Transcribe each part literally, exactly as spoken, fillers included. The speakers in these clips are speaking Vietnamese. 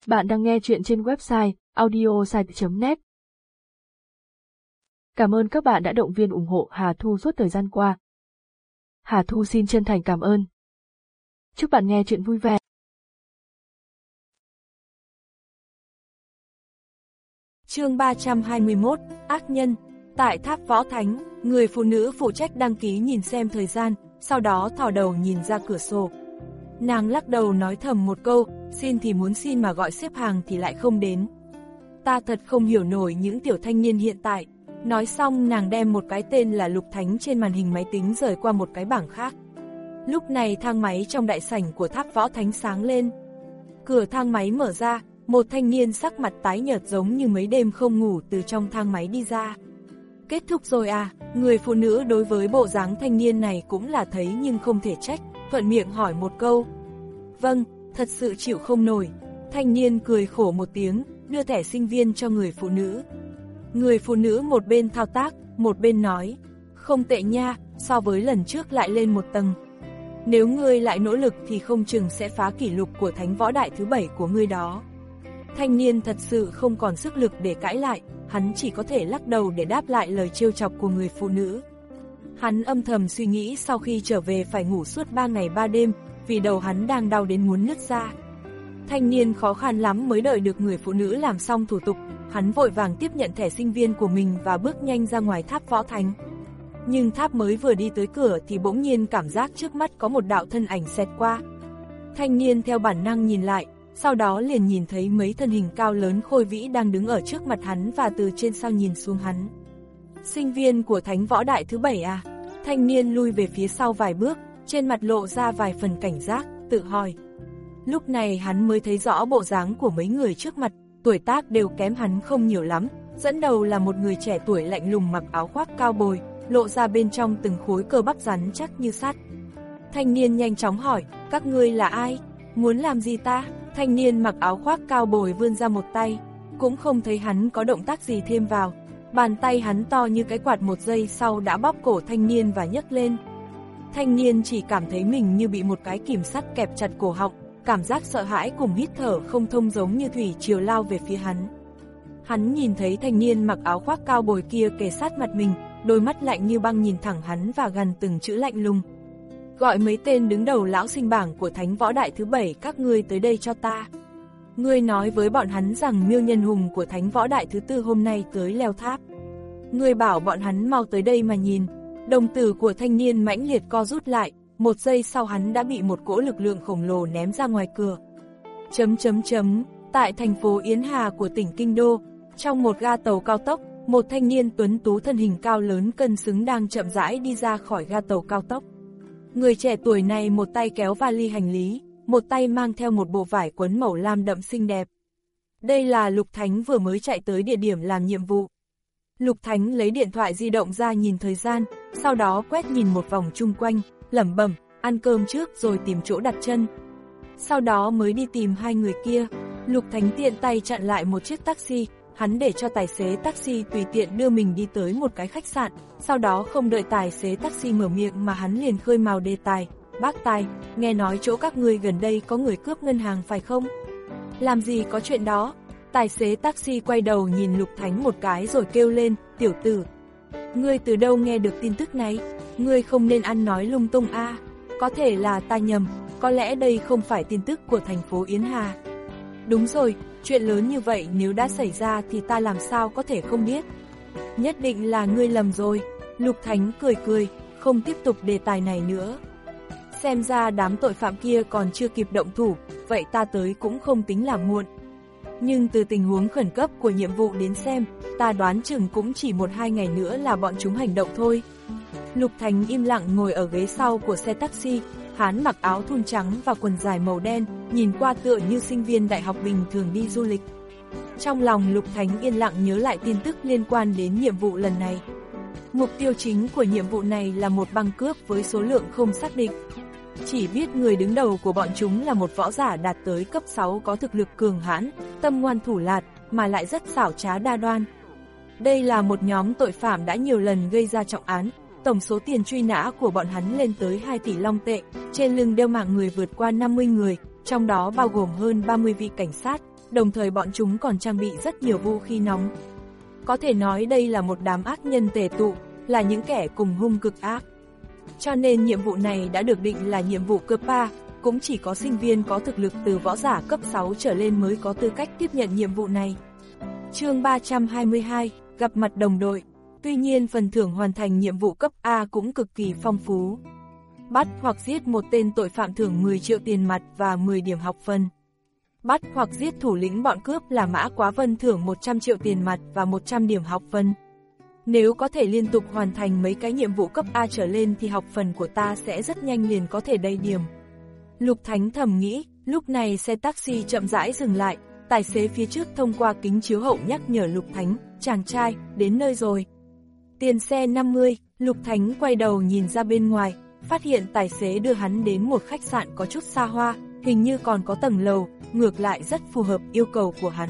Bạn đang nghe chuyện trên website audiosite chấm net. Cảm ơn các bạn đã động viên ủng hộ Hà Thu suốt thời gian qua. Hà Thu xin chân thành cảm ơn. Chúc bạn nghe chuyện vui vẻ. Chương ba trăm hai mươi mốt, Ác nhân. Tại tháp Võ Thánh, người phụ nữ phụ trách đăng ký nhìn xem thời gian, sau đó thò đầu nhìn ra cửa sổ. Nàng lắc đầu nói thầm một câu, xin thì muốn xin mà gọi xếp hàng thì lại không đến. Ta thật không hiểu nổi những tiểu thanh niên hiện tại. Nói xong nàng đem một cái tên là Lục Thánh trên màn hình máy tính rời qua một cái bảng khác. Lúc này thang máy trong đại sảnh của tháp Võ Thánh sáng lên. Cửa thang máy mở ra, một thanh niên sắc mặt tái nhợt giống như mấy đêm không ngủ từ trong thang máy đi ra. Kết thúc rồi à? Người phụ nữ đối với bộ dáng thanh niên này cũng là thấy nhưng không thể trách, thuận miệng hỏi một câu. Vâng, thật sự chịu không nổi. Thanh niên cười khổ một tiếng, đưa thẻ sinh viên cho người phụ nữ. Người phụ nữ một bên thao tác, một bên nói, không tệ nha, so với lần trước lại lên một tầng. Nếu ngươi lại nỗ lực thì không chừng sẽ phá kỷ lục của thánh võ đại thứ bảy của ngươi đó. Thanh niên thật sự không còn sức lực để cãi lại, hắn chỉ có thể lắc đầu để đáp lại lời trêu chọc của người phụ nữ. Hắn âm thầm suy nghĩ sau khi trở về phải ngủ suốt ba ngày ba đêm, vì đầu hắn đang đau đến muốn nứt ra. Thanh niên khó khăn lắm mới đợi được người phụ nữ làm xong thủ tục, hắn vội vàng tiếp nhận thẻ sinh viên của mình và bước nhanh ra ngoài tháp Võ Thánh. Nhưng tháp mới vừa đi tới cửa thì bỗng nhiên cảm giác trước mắt có một đạo thân ảnh xẹt qua. Thanh niên theo bản năng nhìn lại, sau đó liền nhìn thấy mấy thân hình cao lớn khôi vĩ đang đứng ở trước mặt hắn và từ trên sao nhìn xuống hắn. Sinh viên của thánh võ đại thứ bảy à? Thanh niên lui về phía sau vài bước, trên mặt lộ ra vài phần cảnh giác, tự hỏi. Lúc này hắn mới thấy rõ bộ dáng của mấy người trước mặt, tuổi tác đều kém hắn không nhiều lắm, dẫn đầu là một người trẻ tuổi lạnh lùng mặc áo khoác cao bồi, lộ ra bên trong từng khối cơ bắp rắn chắc như sắt. Thanh niên nhanh chóng hỏi, các ngươi là ai? Muốn làm gì ta? Thanh niên mặc áo khoác cao bồi vươn ra một tay, cũng không thấy hắn có động tác gì thêm vào. Bàn tay hắn to như cái quạt, một giây sau đã bóp cổ thanh niên và nhấc lên. Thanh niên chỉ cảm thấy mình như bị một cái kìm sắt kẹp chặt cổ họng, cảm giác sợ hãi cùng hít thở không thông giống như thủy triều lao về phía hắn. Hắn nhìn thấy thanh niên mặc áo khoác cao bồi kia kề sát mặt mình, đôi mắt lạnh như băng nhìn thẳng hắn và gằn từng chữ lạnh lùng. Gọi mấy tên đứng đầu lão sinh bảng của thánh võ đại thứ bảy các ngươi tới đây cho ta. Ngươi nói với bọn hắn rằng Miêu Nhân Hùng của thánh võ đại thứ tư hôm nay tới leo tháp. Ngươi bảo bọn hắn mau tới đây mà nhìn. Đồng tử của thanh niên mãnh liệt co rút lại, một giây sau hắn đã bị một cỗ lực lượng khổng lồ ném ra ngoài cửa. Chấm chấm chấm, tại thành phố Yến Hà của tỉnh Kinh Đô, trong một ga tàu cao tốc, một thanh niên tuấn tú thân hình cao lớn cân xứng đang chậm rãi đi ra khỏi ga tàu cao tốc. Người trẻ tuổi này một tay kéo vali hành lý, một tay mang theo một bộ vải quấn màu lam đậm xinh đẹp. Đây là Lục Thánh vừa mới chạy tới địa điểm làm nhiệm vụ. Lục Thánh lấy điện thoại di động ra nhìn thời gian, sau đó quét nhìn một vòng chung quanh, lẩm bẩm, ăn cơm trước rồi tìm chỗ đặt chân. Sau đó mới đi tìm hai người kia. Lục Thánh tiện tay chặn lại một chiếc taxi, hắn để cho tài xế taxi tùy tiện đưa mình đi tới một cái khách sạn, sau đó không đợi tài xế taxi mở miệng mà hắn liền khơi mào đề tài. Bác tài, nghe nói chỗ các ngươi gần đây có người cướp ngân hàng phải không? Làm gì có chuyện đó? Tài xế taxi quay đầu nhìn Lục Thánh một cái rồi kêu lên, tiểu tử. Ngươi từ đâu nghe được tin tức này? Ngươi không nên ăn nói lung tung a. À. Có thể là ta nhầm, có lẽ đây không phải tin tức của thành phố Yến Hà. Đúng rồi, chuyện lớn như vậy nếu đã xảy ra thì ta làm sao có thể không biết. Nhất định là ngươi lầm rồi. Lục Thánh cười cười, không tiếp tục đề tài này nữa. Xem ra đám tội phạm kia còn chưa kịp động thủ, vậy ta tới cũng không tính là muộn. Nhưng từ tình huống khẩn cấp của nhiệm vụ đến xem, ta đoán chừng cũng chỉ một hai ngày nữa là bọn chúng hành động thôi. Lục Thánh im lặng ngồi ở ghế sau của xe taxi, hắn mặc áo thun trắng và quần dài màu đen, nhìn qua tựa như sinh viên đại học bình thường đi du lịch. Trong lòng Lục Thánh yên lặng nhớ lại tin tức liên quan đến nhiệm vụ lần này. Mục tiêu chính của nhiệm vụ này là một băng cướp với số lượng không xác định. Chỉ biết người đứng đầu của bọn chúng là một võ giả đạt tới cấp sáu có thực lực cường hãn, tâm ngoan thủ lạt, mà lại rất xảo trá đa đoan. Đây là một nhóm tội phạm đã nhiều lần gây ra trọng án, tổng số tiền truy nã của bọn hắn lên tới hai tỷ long tệ, trên lưng đeo mạng người vượt qua năm mươi người, trong đó bao gồm hơn ba mươi vị cảnh sát, đồng thời bọn chúng còn trang bị rất nhiều vũ khí nóng. Có thể nói đây là một đám ác nhân tề tụ, là những kẻ cùng hung cực ác. Cho nên nhiệm vụ này đã được định là nhiệm vụ cấp ba, cũng chỉ có sinh viên có thực lực từ võ giả cấp sáu trở lên mới có tư cách tiếp nhận nhiệm vụ này. Chương ba trăm hai mươi hai, gặp mặt đồng đội. Tuy nhiên phần thưởng hoàn thành nhiệm vụ cấp A cũng cực kỳ phong phú. Bắt hoặc giết một tên tội phạm thưởng mười triệu tiền mặt và mười điểm học phân. Bắt hoặc giết thủ lĩnh bọn cướp là Mã Quá Vân thưởng một trăm triệu tiền mặt và một trăm điểm học phân. Nếu có thể liên tục hoàn thành mấy cái nhiệm vụ cấp A trở lên thì học phần của ta sẽ rất nhanh liền có thể đầy điểm. Lục Thánh thầm nghĩ, lúc này xe taxi chậm rãi dừng lại, tài xế phía trước thông qua kính chiếu hậu nhắc nhở Lục Thánh, chàng trai, đến nơi rồi. Tiền xe năm mươi, Lục Thánh quay đầu nhìn ra bên ngoài, phát hiện tài xế đưa hắn đến một khách sạn có chút xa hoa, hình như còn có tầng lầu, ngược lại rất phù hợp yêu cầu của hắn.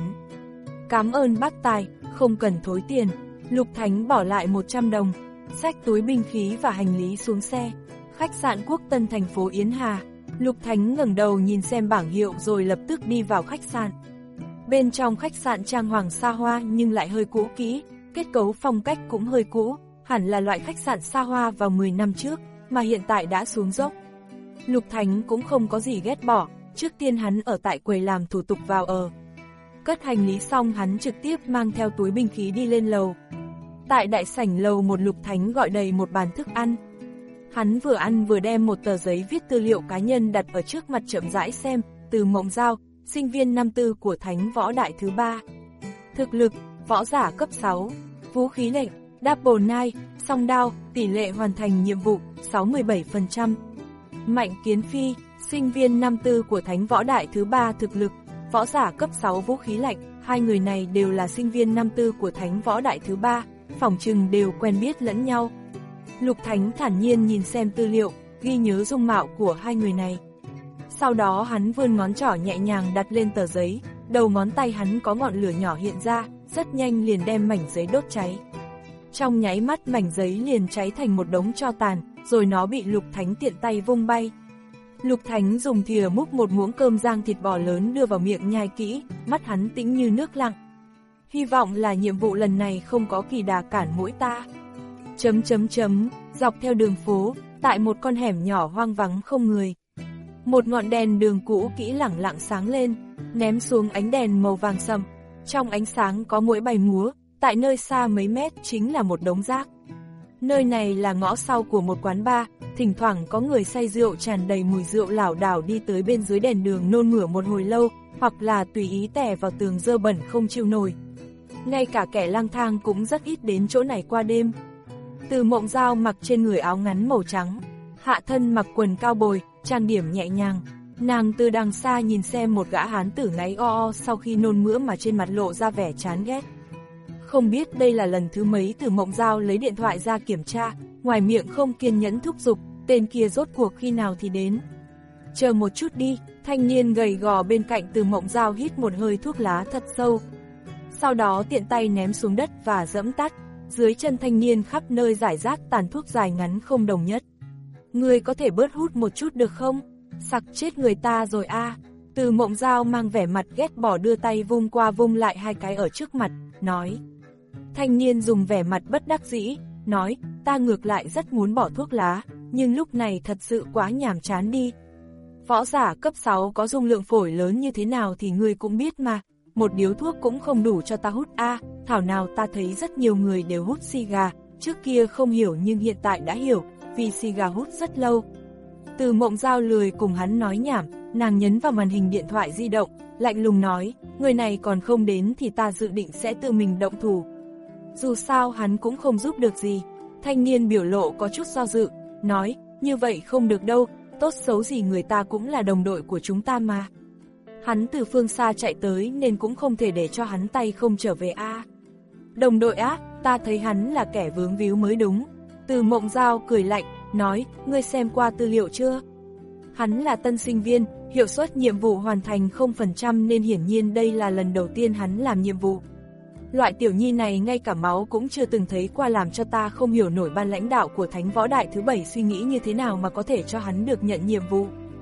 Cảm ơn bác tài, không cần thối tiền. Lục Thánh bỏ lại một trăm đồng, xách túi binh khí và hành lý xuống xe. Khách sạn Quốc Tân thành phố Yến Hà. Lục Thánh ngẩng đầu nhìn xem bảng hiệu rồi lập tức đi vào khách sạn. Bên trong khách sạn trang hoàng xa hoa nhưng lại hơi cũ kỹ, kết cấu phong cách cũng hơi cũ, hẳn là loại khách sạn xa hoa vào mười năm trước, mà hiện tại đã xuống dốc. Lục Thánh cũng không có gì ghét bỏ, trước tiên hắn ở tại quầy làm thủ tục vào ở. Cất hành lý xong hắn trực tiếp mang theo túi binh khí đi lên lầu. Tại đại sảnh lầu một, Lục Thánh gọi đầy một bàn thức ăn. Hắn vừa ăn vừa đem một tờ giấy viết tư liệu cá nhân đặt ở trước mặt chậm rãi xem. Từ Mộng Giao, sinh viên năm tư của Thánh Võ Đại thứ ba. Thực lực, võ giả cấp sáu. Vũ khí lệnh, Double Knife, song đao, tỷ lệ hoàn thành nhiệm vụ, sáu mươi bảy phần trăm. Mạnh Kiến Phi, sinh viên năm tư của Thánh Võ Đại thứ ba. Thực lực, võ giả cấp sáu, vũ khí lạnh. Hai người này đều là sinh viên năm tư của Thánh Võ Đại thứ ba, phỏng chừng đều quen biết lẫn nhau. Lục Thánh thản nhiên nhìn xem tư liệu, ghi nhớ dung mạo của hai người này. Sau đó hắn vươn ngón trỏ nhẹ nhàng đặt lên tờ giấy, đầu ngón tay hắn có ngọn lửa nhỏ hiện ra, rất nhanh liền đem mảnh giấy đốt cháy. Trong nháy mắt mảnh giấy liền cháy thành một đống tro tàn, rồi nó bị Lục Thánh tiện tay vung bay. Lục Thánh dùng thìa múc một muỗng cơm rang thịt bò lớn đưa vào miệng nhai kỹ, mắt hắn tĩnh như nước lặng. Hy vọng là nhiệm vụ lần này không có kỳ đà cản mũi ta. Chấm chấm chấm, dọc theo đường phố, tại một con hẻm nhỏ hoang vắng không người. Một ngọn đèn đường cũ kỹ lẳng lặng sáng lên, ném xuống ánh đèn màu vàng sậm. Trong ánh sáng có muỗi bay múa, tại nơi xa mấy mét chính là một đống rác. Nơi này là ngõ sau của một quán bar, thỉnh thoảng có người say rượu tràn đầy mùi rượu lảo đảo đi tới bên dưới đèn đường nôn mửa một hồi lâu, hoặc là tùy ý tè vào tường dơ bẩn không chịu nổi. Ngay cả kẻ lang thang cũng rất ít đến chỗ này qua đêm. Từ Mộng Giao mặc trên người áo ngắn màu trắng, hạ thân mặc quần cao bồi, trang điểm nhẹ nhàng. Nàng từ đằng xa nhìn xem một gã hán tử ngáy o o sau khi nôn mửa mà trên mặt lộ ra vẻ chán ghét. Không biết đây là lần thứ mấy Từ Mộng Giao lấy điện thoại ra kiểm tra, ngoài miệng không kiên nhẫn thúc giục, tên kia rốt cuộc khi nào thì đến. Chờ một chút đi, thanh niên gầy gò bên cạnh Từ Mộng Giao hít một hơi thuốc lá thật sâu. Sau đó tiện tay ném xuống đất và giẫm tắt, dưới chân thanh niên khắp nơi rải rác tàn thuốc dài ngắn không đồng nhất. Ngươi có thể bớt hút một chút được không? Sặc chết người ta rồi a. À. Từ Mộng Giao mang vẻ mặt ghét bỏ đưa tay vung qua vung lại hai cái ở trước mặt, nói. Thanh niên dùng vẻ mặt bất đắc dĩ, nói, ta ngược lại rất muốn bỏ thuốc lá, nhưng lúc này thật sự quá nhàm chán đi. Võ giả cấp sáu có dung lượng phổi lớn như thế nào thì ngươi cũng biết mà, một điếu thuốc cũng không đủ cho ta hút a. À, thảo nào ta thấy rất nhiều người đều hút xì gà, trước kia không hiểu nhưng hiện tại đã hiểu, vì xì gà hút rất lâu. Từ Mộng Giao lười cùng hắn nói nhảm, nàng nhấn vào màn hình điện thoại di động, lạnh lùng nói, người này còn không đến thì ta dự định sẽ tự mình động thủ. Dù sao hắn cũng không giúp được gì. Thanh niên biểu lộ có chút do dự, nói, như vậy không được đâu, tốt xấu gì người ta cũng là đồng đội của chúng ta mà. Hắn từ phương xa chạy tới nên cũng không thể để cho hắn tay không trở về a. À. Đồng đội á, ta thấy hắn là kẻ vướng víu mới đúng. Từ Mộng Giao cười lạnh, nói, ngươi xem qua tư liệu chưa? Hắn là tân sinh viên, hiệu suất nhiệm vụ hoàn thành không phần trăm nên hiển nhiên đây là lần đầu tiên hắn làm nhiệm vụ. Loại tiểu nhi này ngay cả máu cũng chưa từng thấy qua, làm cho ta không hiểu nổi ban lãnh đạo của Thánh Võ Đại thứ bảy suy nghĩ như thế nào mà có thể cho hắn được nhận nhiệm vụ.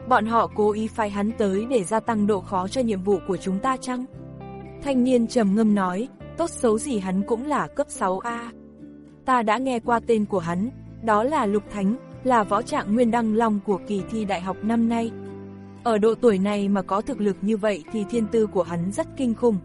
Bọn họ cố ý phái hắn tới để gia tăng độ khó cho nhiệm vụ của chúng ta chăng? Thanh niên trầm ngâm nói, tốt xấu gì hắn cũng là cấp sáu A. Ta đã nghe qua tên của hắn, đó là Lục Thánh, là võ trạng nguyên đăng long của kỳ thi đại học năm nay. Ở độ tuổi này mà có thực lực như vậy thì thiên tư của hắn rất kinh khủng.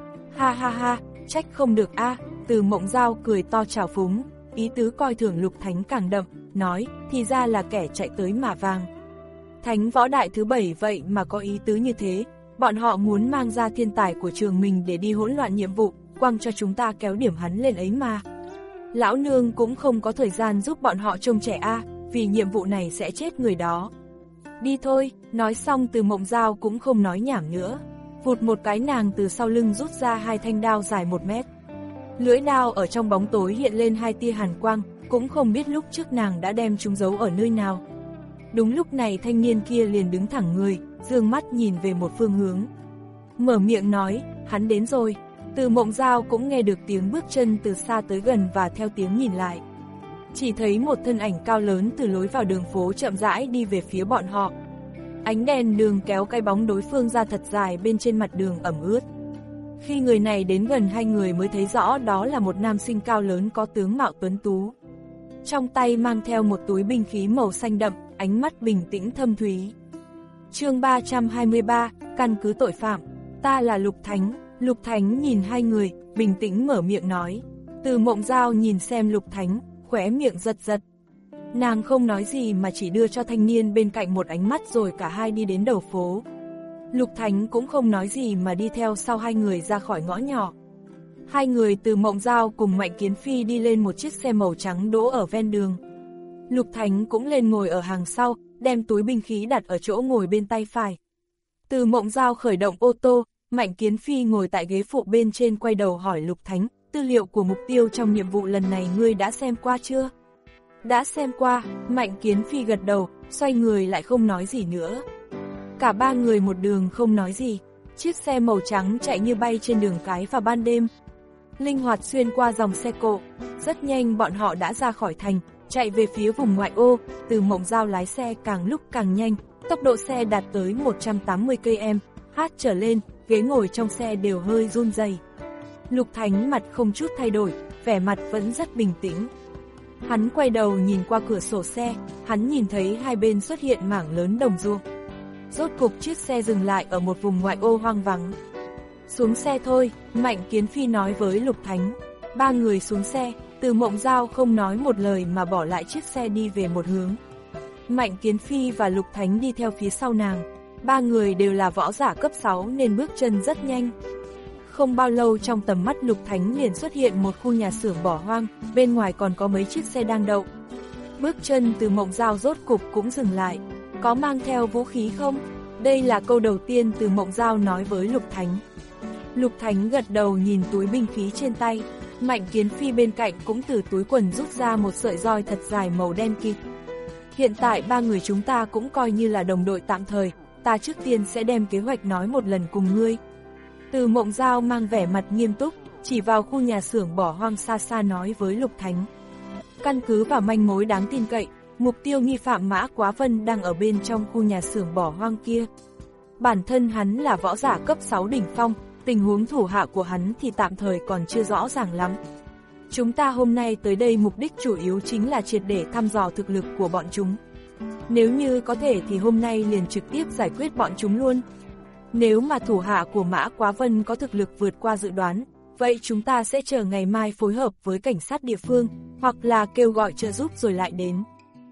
Ha ha ha, trách không được a. Từ Mộng Giao cười to trào phúng, ý tứ coi thường Lục Thánh càng đậm, nói, thì ra là kẻ chạy tới mả vàng. Thánh võ đại thứ bảy vậy mà có ý tứ như thế, bọn họ muốn mang ra thiên tài của trường mình để đi hỗn loạn nhiệm vụ, quăng cho chúng ta kéo điểm hắn lên ấy mà. Lão nương cũng không có thời gian giúp bọn họ trông trẻ a, vì nhiệm vụ này sẽ chết người đó. Đi thôi, nói xong Từ Mộng Giao cũng không nói nhảm nữa. Vụt một cái nàng từ sau lưng rút ra hai thanh đao dài một mét. Lưỡi đao ở trong bóng tối hiện lên hai tia hàn quang, cũng không biết lúc trước nàng đã đem chúng giấu ở nơi nào. Đúng lúc này thanh niên kia liền đứng thẳng người, dương mắt nhìn về một phương hướng. Mở miệng nói, hắn đến rồi. Từ Mộng Giao cũng nghe được tiếng bước chân từ xa tới gần và theo tiếng nhìn lại. Chỉ thấy một thân ảnh cao lớn từ lối vào đường phố chậm rãi đi về phía bọn họ. Ánh đèn đường kéo cái bóng đối phương ra thật dài bên trên mặt đường ẩm ướt. Khi người này đến gần hai người mới thấy rõ đó là một nam sinh cao lớn có tướng mạo tuấn tú. Trong tay mang theo một túi binh khí màu xanh đậm, ánh mắt bình tĩnh thâm thúy. Chương ba trăm hai mươi ba, căn cứ tội phạm. Ta là Lục Thánh. Lục Thánh nhìn hai người, bình tĩnh mở miệng nói. Từ Mộng Giao nhìn xem Lục Thánh, khóe miệng giật giật. Nàng không nói gì mà chỉ đưa cho thanh niên bên cạnh một ánh mắt rồi cả hai đi đến đầu phố. Lục Thánh cũng không nói gì mà đi theo sau hai người ra khỏi ngõ nhỏ. Hai người Từ Mộng Giao cùng Mạnh Kiến Phi đi lên một chiếc xe màu trắng đỗ ở ven đường. Lục Thánh cũng lên ngồi ở hàng sau, đem túi binh khí đặt ở chỗ ngồi bên tay phải. Từ Mộng Giao khởi động ô tô, Mạnh Kiến Phi ngồi tại ghế phụ bên trên quay đầu hỏi Lục Thánh, tư liệu của mục tiêu trong nhiệm vụ lần này ngươi đã xem qua chưa? Đã xem qua, Mạnh Kiến Phi gật đầu, xoay người lại không nói gì nữa. Cả ba người một đường không nói gì, chiếc xe màu trắng chạy như bay trên đường cái vào ban đêm. Linh hoạt xuyên qua dòng xe cộ, rất nhanh bọn họ đã ra khỏi thành, chạy về phía vùng ngoại ô. Từ Mộng Giao lái xe càng lúc càng nhanh, tốc độ xe đạt tới một trăm tám mươi ki lô mét hát trở lên, ghế ngồi trong xe đều hơi run rẩy. Lục Thánh mặt không chút thay đổi, vẻ mặt vẫn rất bình tĩnh. Hắn quay đầu nhìn qua cửa sổ xe, hắn nhìn thấy hai bên xuất hiện mảng lớn đồng ruộng. Rốt cục chiếc xe dừng lại ở một vùng ngoại ô hoang vắng. Xuống xe thôi, Mạnh Kiến Phi nói với Lục Thánh. Ba người xuống xe, Từ Mộng Giao không nói một lời mà bỏ lại chiếc xe đi về một hướng. Mạnh Kiến Phi và Lục Thánh đi theo phía sau nàng. Ba người đều là võ giả cấp sáu nên bước chân rất nhanh. Không bao lâu trong tầm mắt Lục Thánh liền xuất hiện một khu nhà xưởng bỏ hoang, bên ngoài còn có mấy chiếc xe đang đậu. Bước chân Từ Mộng Giao rốt cục cũng dừng lại. Có mang theo vũ khí không? Đây là câu đầu tiên Từ Mộng Giao nói với Lục Thánh. Lục Thánh gật đầu nhìn túi binh khí trên tay. Mạnh Kiến Phi bên cạnh cũng từ túi quần rút ra một sợi roi thật dài màu đen kịt. Hiện tại ba người chúng ta cũng coi như là đồng đội tạm thời, ta trước tiên sẽ đem kế hoạch nói một lần cùng ngươi. Từ Mộng Giao mang vẻ mặt nghiêm túc, chỉ vào khu nhà xưởng bỏ hoang xa xa nói với Lục Thánh. Căn cứ vào manh mối đáng tin cậy, mục tiêu nghi phạm Mã Quá Vân đang ở bên trong khu nhà xưởng bỏ hoang kia. Bản thân hắn là võ giả cấp sáu đỉnh phong, tình huống thủ hạ của hắn thì tạm thời còn chưa rõ ràng lắm. Chúng ta hôm nay tới đây mục đích chủ yếu chính là triệt để thăm dò thực lực của bọn chúng. Nếu như có thể thì hôm nay liền trực tiếp giải quyết bọn chúng luôn. Nếu mà thủ hạ của Mã Quá Vân có thực lực vượt qua dự đoán, vậy chúng ta sẽ chờ ngày mai phối hợp với cảnh sát địa phương, hoặc là kêu gọi trợ giúp rồi lại đến.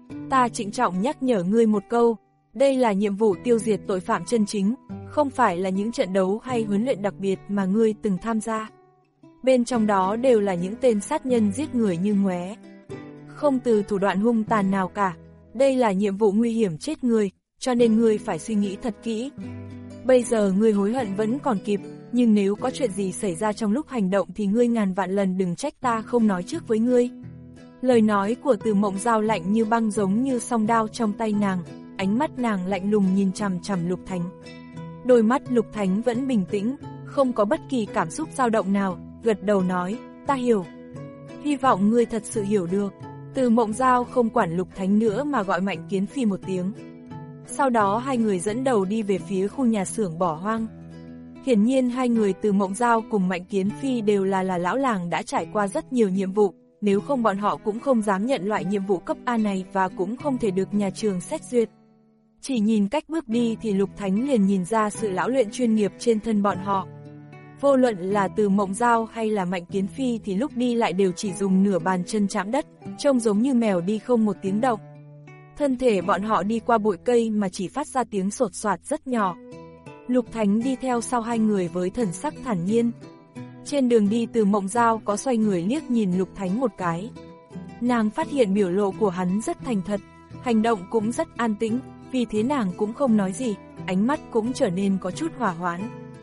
Ta trịnh trọng nhắc nhở ngươi một câu, đây là nhiệm vụ tiêu diệt tội phạm chân chính, không phải là những trận đấu hay huấn luyện đặc biệt mà ngươi từng tham gia. Bên trong đó đều là những tên sát nhân giết người như ngoé. Không từ thủ đoạn hung tàn nào cả, đây là nhiệm vụ nguy hiểm chết người, cho nên ngươi phải suy nghĩ thật kỹ. Bây giờ ngươi hối hận vẫn còn kịp, nhưng nếu có chuyện gì xảy ra trong lúc hành động thì ngươi ngàn vạn lần đừng trách ta không nói trước với ngươi. Lời nói của Từ Mộng Giao lạnh như băng giống như song đao trong tay nàng, ánh mắt nàng lạnh lùng nhìn chằm chằm Lục Thánh. Đôi mắt Lục Thánh vẫn bình tĩnh, không có bất kỳ cảm xúc dao động nào, gật đầu nói, ta hiểu. Hy vọng ngươi thật sự hiểu được. Từ Mộng Giao không quản Lục Thánh nữa mà gọi Mạnh Kiến Phi một tiếng. Sau đó hai người dẫn đầu đi về phía khu nhà xưởng bỏ hoang. Hiển nhiên hai người Từ Mộng Giao cùng Mạnh Kiến Phi đều là là lão làng đã trải qua rất nhiều nhiệm vụ, nếu không bọn họ cũng không dám nhận loại nhiệm vụ cấp A này và cũng không thể được nhà trường xét duyệt. Chỉ nhìn cách bước đi thì Lục Thánh liền nhìn ra sự lão luyện chuyên nghiệp trên thân bọn họ. Vô luận là Từ Mộng Giao hay là Mạnh Kiến Phi thì lúc đi lại đều chỉ dùng nửa bàn chân chạm đất, trông giống như mèo đi không một tiếng động. Thân thể bọn họ đi qua bụi cây mà chỉ phát ra tiếng sột soạt rất nhỏ. Lục Thánh đi theo sau hai người với thần sắc thản nhiên. Trên đường đi Từ Mộng Giao có xoay người liếc nhìn Lục Thánh một cái. Nàng phát hiện biểu lộ của hắn rất thành thật, hành động cũng rất an tĩnh, vì thế nàng cũng không nói gì, ánh mắt cũng trở nên có chút hòa hoãn.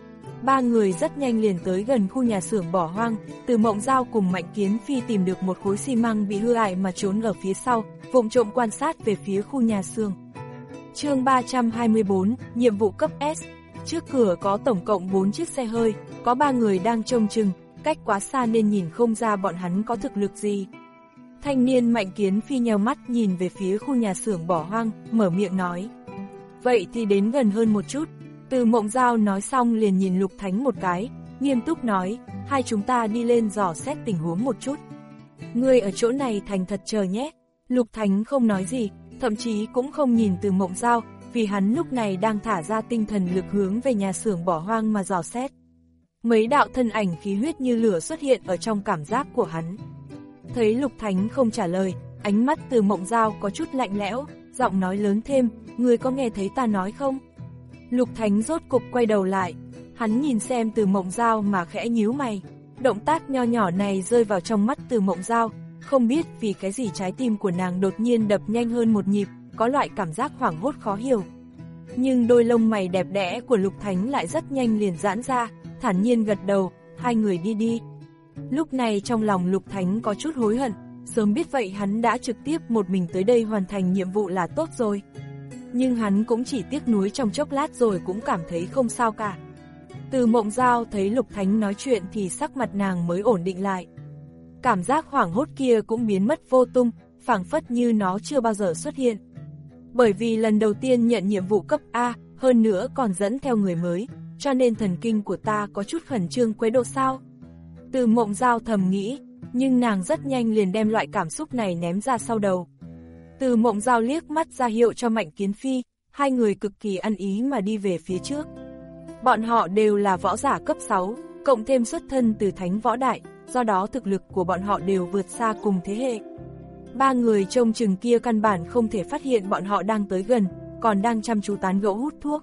Ba người rất nhanh liền tới gần khu nhà xưởng bỏ hoang, Từ Mộng Giao cùng Mạnh Kiến Phi tìm được một khối xi măng bị hư hại mà trốn ở phía sau, vụng trộm quan sát về phía khu nhà xưởng. Chương ba trăm hai mươi tư, nhiệm vụ cấp S. Trước cửa có tổng cộng bốn chiếc xe hơi, có ba người đang trông chừng, cách quá xa nên nhìn không ra bọn hắn có thực lực gì. Thanh niên Mạnh Kiến Phi nheo mắt nhìn về phía khu nhà xưởng bỏ hoang, mở miệng nói. Vậy thì đến gần hơn một chút. Từ Mộng Giao nói xong liền nhìn Lục Thánh một cái, nghiêm túc nói, hai chúng ta đi lên dò xét tình huống một chút. Ngươi ở chỗ này thành thật chờ nhé. Lục Thánh không nói gì, thậm chí cũng không nhìn Từ Mộng Giao, vì hắn lúc này đang thả ra tinh thần lực hướng về nhà xưởng bỏ hoang mà dò xét. Mấy đạo thân ảnh khí huyết như lửa xuất hiện ở trong cảm giác của hắn. Thấy Lục Thánh không trả lời, ánh mắt Từ Mộng Giao có chút lạnh lẽo, giọng nói lớn thêm, ngươi có nghe thấy ta nói không? Lục Thánh rốt cục quay đầu lại, hắn nhìn xem Từ Mộng Giao mà khẽ nhíu mày. Động tác nho nhỏ này rơi vào trong mắt Từ Mộng Giao, không biết vì cái gì trái tim của nàng đột nhiên đập nhanh hơn một nhịp, có loại cảm giác hoảng hốt khó hiểu. Nhưng đôi lông mày đẹp đẽ của Lục Thánh lại rất nhanh liền giãn ra, thản nhiên gật đầu, hai người đi đi. Lúc này trong lòng Lục Thánh có chút hối hận, sớm biết vậy hắn đã trực tiếp một mình tới đây hoàn thành nhiệm vụ là tốt rồi. Nhưng hắn cũng chỉ tiếc nuối trong chốc lát rồi cũng cảm thấy không sao cả. Từ Mộng Giao thấy Lục Thánh nói chuyện thì sắc mặt nàng mới ổn định lại. Cảm giác hoảng hốt kia cũng biến mất vô tung, phảng phất như nó chưa bao giờ xuất hiện. Bởi vì lần đầu tiên nhận nhiệm vụ cấp A, hơn nữa còn dẫn theo người mới, cho nên thần kinh của ta có chút khẩn trương quấy độ sao. Từ Mộng Giao thầm nghĩ, nhưng nàng rất nhanh liền đem loại cảm xúc này ném ra sau đầu. Từ Mộng Giao liếc mắt ra hiệu cho Mạnh Kiến Phi, hai người cực kỳ ăn ý mà đi về phía trước. Bọn họ đều là võ giả cấp sáu, cộng thêm xuất thân từ Thánh Võ Đại, do đó thực lực của bọn họ đều vượt xa cùng thế hệ. Ba người trông chừng kia căn bản không thể phát hiện bọn họ đang tới gần, còn đang chăm chú tán gẫu hút thuốc.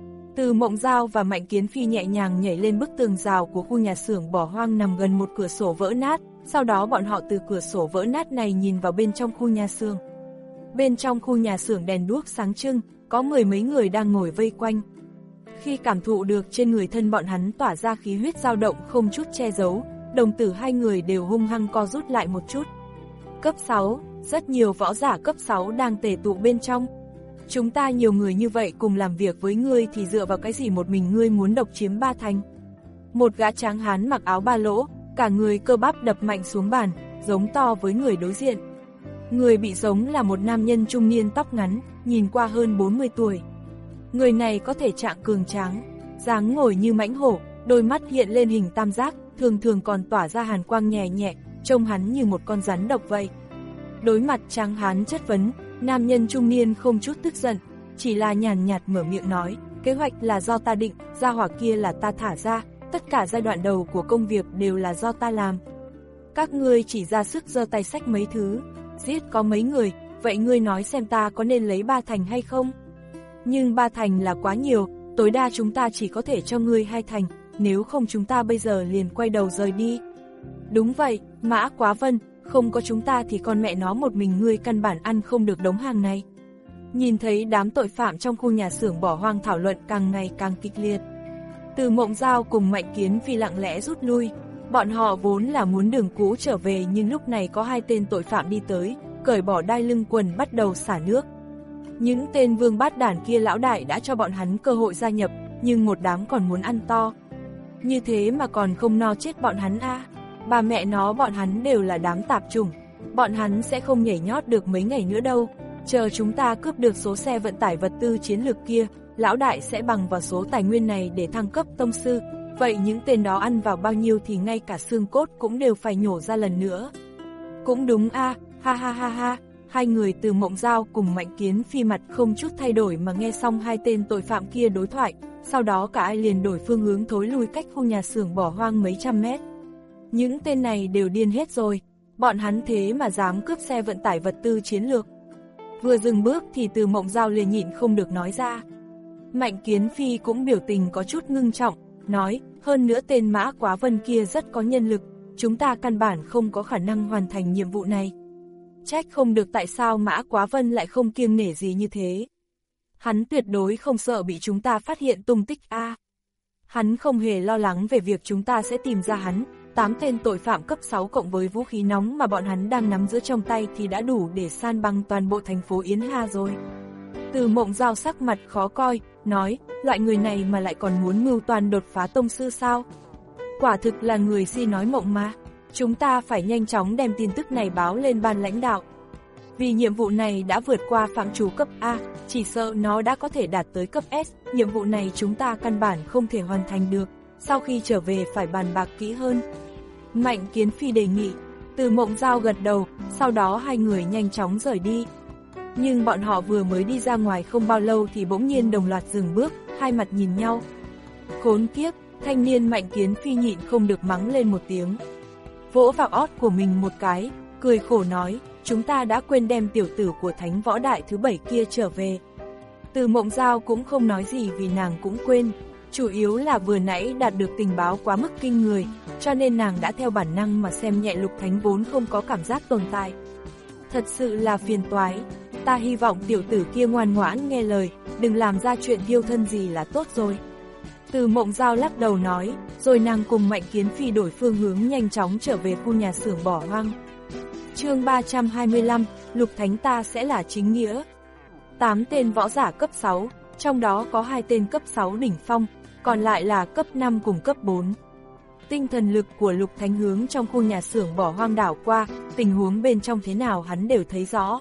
Từ Mộng Giao và Mạnh Kiến Phi nhẹ nhàng nhảy lên bức tường rào của khu nhà xưởng bỏ hoang nằm gần một cửa sổ vỡ nát, sau đó bọn họ từ cửa sổ vỡ nát này nhìn vào bên trong khu nhà xưởng. Bên trong khu nhà xưởng đèn đuốc sáng trưng, có mười mấy người đang ngồi vây quanh. Khi cảm thụ được trên người thân bọn hắn tỏa ra khí huyết dao động không chút che giấu, đồng tử hai người đều hung hăng co rút lại một chút. Cấp sáu, rất nhiều võ giả cấp sáu đang tề tụ bên trong. Chúng ta nhiều người như vậy cùng làm việc với ngươi thì dựa vào cái gì một mình ngươi muốn độc chiếm Ba Thành? Một gã tráng hán mặc áo ba lỗ, cả người cơ bắp đập mạnh xuống bàn, giống to với người đối diện. Người bị giống là một nam nhân trung niên tóc ngắn, nhìn qua hơn bốn mươi tuổi. Người này có thể trạng cường tráng, dáng ngồi như mãnh hổ, đôi mắt hiện lên hình tam giác, thường thường còn tỏa ra hàn quang nhẹ nhẹ, trông hắn như một con rắn độc vậy. Đối mặt tráng hán chất vấn, nam nhân trung niên không chút tức giận, chỉ là nhàn nhạt mở miệng nói, kế hoạch là do ta định, gia hỏa kia là ta thả ra, tất cả giai đoạn đầu của công việc đều là do ta làm. Các ngươi chỉ ra sức giơ tay xách mấy thứ, giết có mấy người, vậy ngươi nói xem ta có nên lấy Ba Thành hay không? Nhưng Ba Thành là quá nhiều, tối đa chúng ta chỉ có thể cho ngươi hai thành, nếu không chúng ta bây giờ liền quay đầu rời đi. Đúng vậy, Mã Quá Vân, không có chúng ta thì con mẹ nó một mình ngươi căn bản ăn không được đống hàng này. Nhìn thấy đám tội phạm trong khu nhà xưởng bỏ hoang thảo luận càng ngày càng kịch liệt. Từ Mộng Giao cùng Mạnh Kiến Phi lặng lẽ rút lui, bọn họ vốn là muốn đường cũ trở về nhưng lúc này có hai tên tội phạm đi tới, cởi bỏ đai lưng quần bắt đầu xả nước. Những tên vương bát đản kia lão đại đã cho bọn hắn cơ hội gia nhập, nhưng một đám còn muốn ăn to. Như thế mà còn không no chết bọn hắn a. À. Bà mẹ nó bọn hắn đều là đám tạp chủng, bọn hắn sẽ không nhảy nhót được mấy ngày nữa đâu. Chờ chúng ta cướp được số xe vận tải vật tư chiến lược kia, lão đại sẽ bằng vào số tài nguyên này để thăng cấp tông sư, vậy những tên đó ăn vào bao nhiêu thì ngay cả xương cốt cũng đều phải nhổ ra lần nữa. Cũng đúng a, ha ha ha ha. Hai người Từ Mộng Giao cùng Mạnh Kiến Phi mặt không chút thay đổi mà nghe xong hai tên tội phạm kia đối thoại, sau đó cả ai liền đổi phương hướng thối lui cách khu nhà xưởng bỏ hoang mấy trăm mét. Những tên này đều điên hết rồi, bọn hắn thế mà dám cướp xe vận tải vật tư chiến lược. Vừa dừng bước thì Từ Mộng Giao liền nhịn không được nói ra. Mạnh Kiến Phi cũng biểu tình có chút ngưng trọng, nói, hơn nữa tên Mã Quá Vân kia rất có nhân lực, chúng ta căn bản không có khả năng hoàn thành nhiệm vụ này. Trách không được tại sao Mã Quá Vân lại không kiêng nể gì như thế. Hắn tuyệt đối không sợ bị chúng ta phát hiện tung tích a. Hắn không hề lo lắng về việc chúng ta sẽ tìm ra hắn, tám tên tội phạm cấp sáu cộng với vũ khí nóng mà bọn hắn đang nắm giữ trong tay thì đã đủ để san bằng toàn bộ thành phố Yến Hà rồi. Từ Mộng Giao sắc mặt khó coi, nói, loại người này mà lại còn muốn mưu toan đột phá tông sư sao? Quả thực là người si nói mộng mà. Chúng ta phải nhanh chóng đem tin tức này báo lên ban lãnh đạo. Vì nhiệm vụ này đã vượt qua phạm trù cấp A, chỉ sợ nó đã có thể đạt tới cấp S, nhiệm vụ này chúng ta căn bản không thể hoàn thành được, sau khi trở về phải bàn bạc kỹ hơn. Mạnh Kiến Phi đề nghị, Từ Mộng Giao gật đầu, sau đó hai người nhanh chóng rời đi. Nhưng bọn họ vừa mới đi ra ngoài không bao lâu thì bỗng nhiên đồng loạt dừng bước, hai mặt nhìn nhau. Khốn kiếp, thanh niên Mạnh Kiến Phi nhịn không được mắng lên một tiếng. Vỗ vào ót của mình một cái, cười khổ nói, chúng ta đã quên đem tiểu tử của Thánh Võ Đại thứ bảy kia trở về. Từ Mộng Giao cũng không nói gì vì nàng cũng quên, chủ yếu là vừa nãy đạt được tình báo quá mức kinh người, cho nên nàng đã theo bản năng mà xem nhẹ Lục Thánh vốn không có cảm giác tồn tại. Thật sự là phiền toái, ta hy vọng tiểu tử kia ngoan ngoãn nghe lời, đừng làm ra chuyện thiêu thân gì là tốt rồi. Từ Mộng Giao lắc đầu nói, rồi nàng cùng Mạnh Kiến Phi đổi phương hướng nhanh chóng trở về khu nhà xưởng bỏ hoang. Chương ba trăm hai mươi lăm, Lục Thánh ta sẽ là chính nghĩa. tám tên võ giả cấp sáu, trong đó có hai tên cấp sáu đỉnh phong, còn lại là cấp năm cùng cấp bốn. Tinh thần lực của Lục Thánh hướng trong khu nhà xưởng bỏ hoang đảo qua, tình huống bên trong thế nào hắn đều thấy rõ.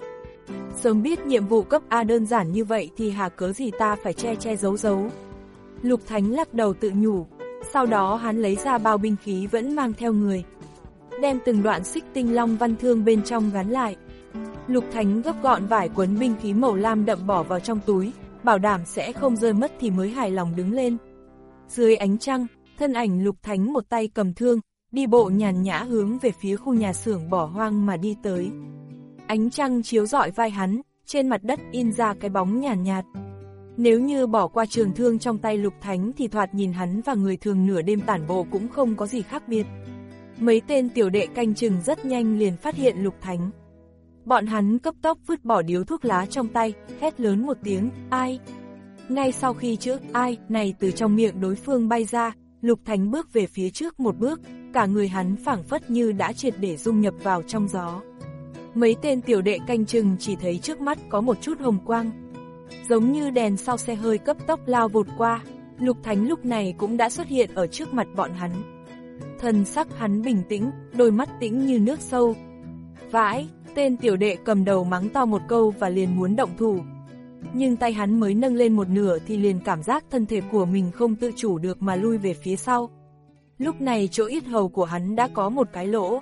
Sớm biết nhiệm vụ cấp A đơn giản như vậy thì hà cớ gì ta phải che che giấu giấu. Lục Thánh lắc đầu tự nhủ, sau đó hắn lấy ra bao binh khí vẫn mang theo người, đem từng đoạn xích tinh long văn thương bên trong gắn lại. Lục Thánh gấp gọn vải quấn binh khí màu lam đậm bỏ vào trong túi, bảo đảm sẽ không rơi mất thì mới hài lòng đứng lên. Dưới ánh trăng, thân ảnh Lục Thánh một tay cầm thương, đi bộ nhàn nhã hướng về phía khu nhà xưởng bỏ hoang mà đi tới. Ánh trăng chiếu rọi vai hắn, trên mặt đất in ra cái bóng nhàn nhạt, nhạt. Nếu như bỏ qua trường thương trong tay Lục Thánh thì thoạt nhìn hắn và người thường nửa đêm tản bộ cũng không có gì khác biệt. Mấy tên tiểu đệ canh chừng rất nhanh liền phát hiện Lục Thánh. Bọn hắn cấp tốc vứt bỏ điếu thuốc lá trong tay, hét lớn một tiếng, ai? Ngay sau khi chữ ai này từ trong miệng đối phương bay ra, Lục Thánh bước về phía trước một bước, cả người hắn phảng phất như đã triệt để dung nhập vào trong gió. Mấy tên tiểu đệ canh chừng chỉ thấy trước mắt có một chút hồng quang, giống như đèn sau xe hơi cấp tốc lao vụt qua. Lục Thánh lúc này cũng đã xuất hiện ở trước mặt bọn hắn. Thần sắc hắn bình tĩnh, đôi mắt tĩnh như nước sâu. Vãi, tên tiểu đệ cầm đầu mắng to một câu và liền muốn động thủ. Nhưng tay hắn mới nâng lên một nửa thì liền cảm giác thân thể của mình không tự chủ được mà lui về phía sau. Lúc này chỗ yết hầu của hắn đã có một cái lỗ,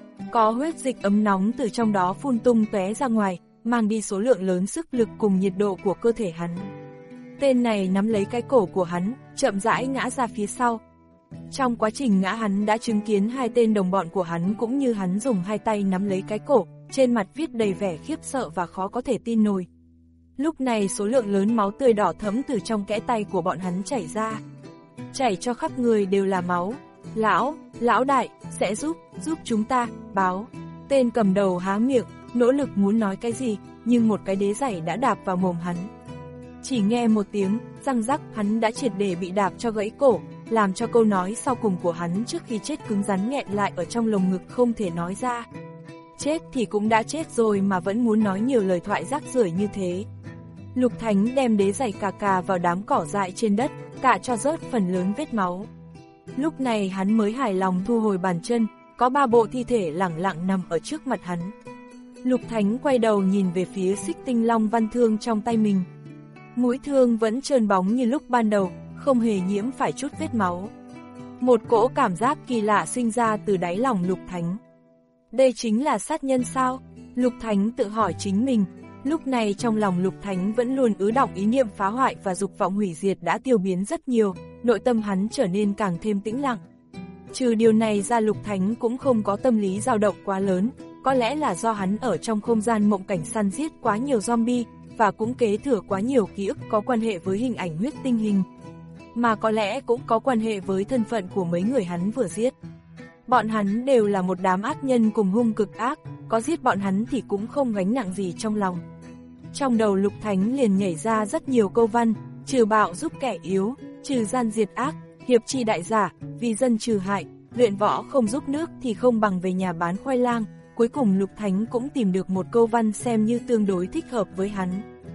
có huyết dịch ấm nóng từ trong đó phun tung tóe ra ngoài, mang đi số lượng lớn sức lực cùng nhiệt độ của cơ thể hắn. Tên này nắm lấy cái cổ của hắn, chậm rãi ngã ra phía sau. Trong quá trình ngã hắn đã chứng kiến hai tên đồng bọn của hắn cũng như hắn dùng hai tay nắm lấy cái cổ, trên mặt viết đầy vẻ khiếp sợ và khó có thể tin nổi. Lúc này số lượng lớn máu tươi đỏ thẫm từ trong kẽ tay của bọn hắn chảy ra, chảy cho khắp người đều là máu. Lão, lão đại, sẽ giúp, giúp chúng ta, báo. Tên cầm đầu há miệng, nỗ lực muốn nói cái gì, nhưng một cái đế giày đã đạp vào mồm hắn. Chỉ nghe một tiếng, răng rắc, hắn đã triệt để bị đạp cho gãy cổ, làm cho câu nói sau cùng của hắn trước khi chết cứng rắn nghẹn lại ở trong lồng ngực không thể nói ra. Chết thì cũng đã chết rồi mà vẫn muốn nói nhiều lời thoại rác rưởi như thế. Lục Thánh đem đế giày cà cà vào đám cỏ dại trên đất, cạ cho rớt phần lớn vết máu. Lúc này hắn mới hài lòng thu hồi bàn chân, có ba bộ thi thể lẳng lặng nằm ở trước mặt hắn. Lục Thánh quay đầu nhìn về phía xích tinh long văn thương trong tay mình. Mũi thương vẫn trơn bóng như lúc ban đầu, không hề nhiễm phải chút vết máu. Một cỗ cảm giác kỳ lạ sinh ra từ đáy lòng Lục Thánh. Đây chính là sát nhân sao? Lục Thánh tự hỏi chính mình. Lúc này trong lòng Lục Thánh vẫn luôn ứ đọng ý niệm phá hoại và dục vọng hủy diệt đã tiêu biến rất nhiều, nội tâm hắn trở nên càng thêm tĩnh lặng. Trừ điều này ra, Lục Thánh cũng không có tâm lý dao động quá lớn, có lẽ là do hắn ở trong không gian mộng cảnh săn giết quá nhiều zombie, và cũng kế thừa quá nhiều ký ức có quan hệ với hình ảnh huyết tinh hình. Mà có lẽ cũng có quan hệ với thân phận của mấy người hắn vừa giết. Bọn hắn đều là một đám ác nhân cùng hung cực ác, có giết bọn hắn thì cũng không gánh nặng gì trong lòng. Trong đầu Lục Thánh liền nhảy ra rất nhiều câu văn, trừ bạo giúp kẻ yếu, trừ gian diệt ác, hiệp chi đại giả, vì dân trừ hại, luyện võ không giúp nước thì không bằng về nhà bán khoai lang. Cuối cùng Lục Thánh cũng tìm được một câu văn xem như tương đối thích hợp với hắn.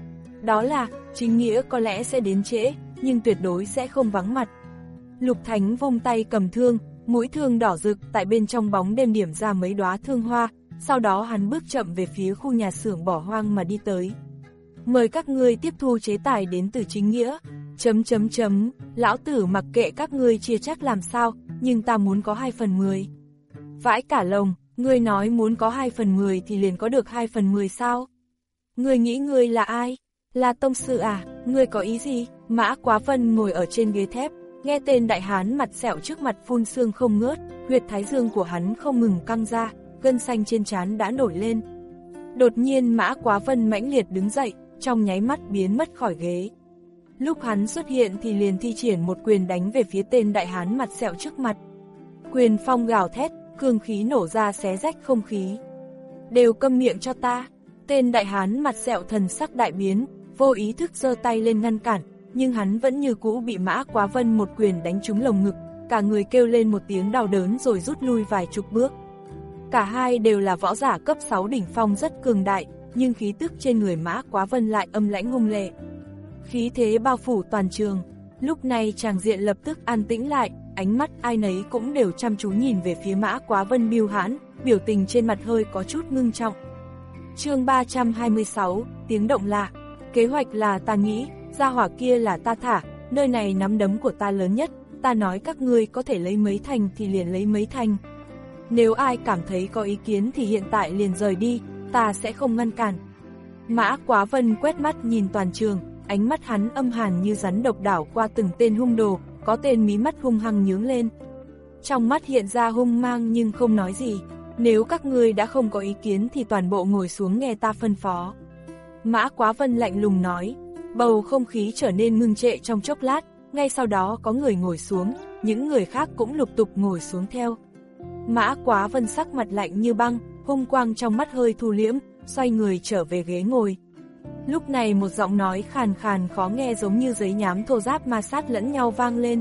Đó là, chính nghĩa có lẽ sẽ đến trễ, nhưng tuyệt đối sẽ không vắng mặt. Lục Thánh vung tay cầm thương, mũi thương đỏ rực tại bên trong bóng đêm điểm ra mấy đóa thương hoa, sau đó hắn bước chậm về phía khu nhà xưởng bỏ hoang mà đi tới. Mời các ngươi tiếp thu chế tài đến từ chính nghĩa. Chấm chấm chấm, lão tử mặc kệ các ngươi chia chắc làm sao, nhưng ta muốn có hai phần mười. Vãi cả lồng, ngươi nói muốn có hai phần mười thì liền có được hai phần mười sao? Ngươi nghĩ ngươi là ai? Là tông sư à? Ngươi có ý gì? Mã Quá Vân ngồi ở trên ghế thép, nghe tên đại hán mặt sẹo trước mặt phun sương không ngớt, huyệt thái dương của hắn không ngừng căng ra, gân xanh trên trán đã nổi lên. Đột nhiên Mã Quá Vân mãnh liệt đứng dậy, trong nháy mắt biến mất khỏi ghế. Lúc hắn xuất hiện thì liền thi triển một quyền đánh về phía tên đại hán mặt sẹo trước mặt. Quyền phong gào thét, cương khí nổ ra xé rách không khí. Đều câm miệng cho ta. Tên đại hán mặt sẹo thần sắc đại biến, vô ý thức giơ tay lên ngăn cản, nhưng hắn vẫn như cũ bị Mã Quá Vân một quyền đánh trúng lồng ngực, cả người kêu lên một tiếng đau đớn rồi rút lui vài chục bước. Cả hai đều là võ giả cấp sáu đỉnh phong rất cường đại, nhưng khí tức trên người Mã Quá Vân lại âm lãnh hung lệ. Khí thế bao phủ toàn trường, lúc này tràng diện lập tức an tĩnh lại, ánh mắt ai nấy cũng đều chăm chú nhìn về phía Mã Quá Vân bưu hãn, biểu tình trên mặt hơi có chút ngưng trọng. Chương ba trăm hai mươi sáu, tiếng động lạ. Kế hoạch là ta nghĩ, gia hỏa kia là ta thả, nơi này nắm đấm của ta lớn nhất, ta nói các ngươi có thể lấy mấy thành thì liền lấy mấy thành. Nếu ai cảm thấy có ý kiến thì hiện tại liền rời đi, ta sẽ không ngăn cản. Mã Quá Vân quét mắt nhìn toàn trường, ánh mắt hắn âm hàn như rắn độc đảo qua từng tên hung đồ, có tên mí mắt hung hăng nhướng lên. Trong mắt hiện ra hung mang nhưng không nói gì, nếu các ngươi đã không có ý kiến thì toàn bộ ngồi xuống nghe ta phân phó. Mã Quá Vân lạnh lùng nói, bầu không khí trở nên ngưng trệ trong chốc lát, ngay sau đó có người ngồi xuống, những người khác cũng lục tục ngồi xuống theo. Mã Quá Vân sắc mặt lạnh như băng, hung quang trong mắt hơi thu liễm, xoay người trở về ghế ngồi. Lúc này một giọng nói khàn khàn khó nghe giống như giấy nhám thô ráp ma sát lẫn nhau vang lên.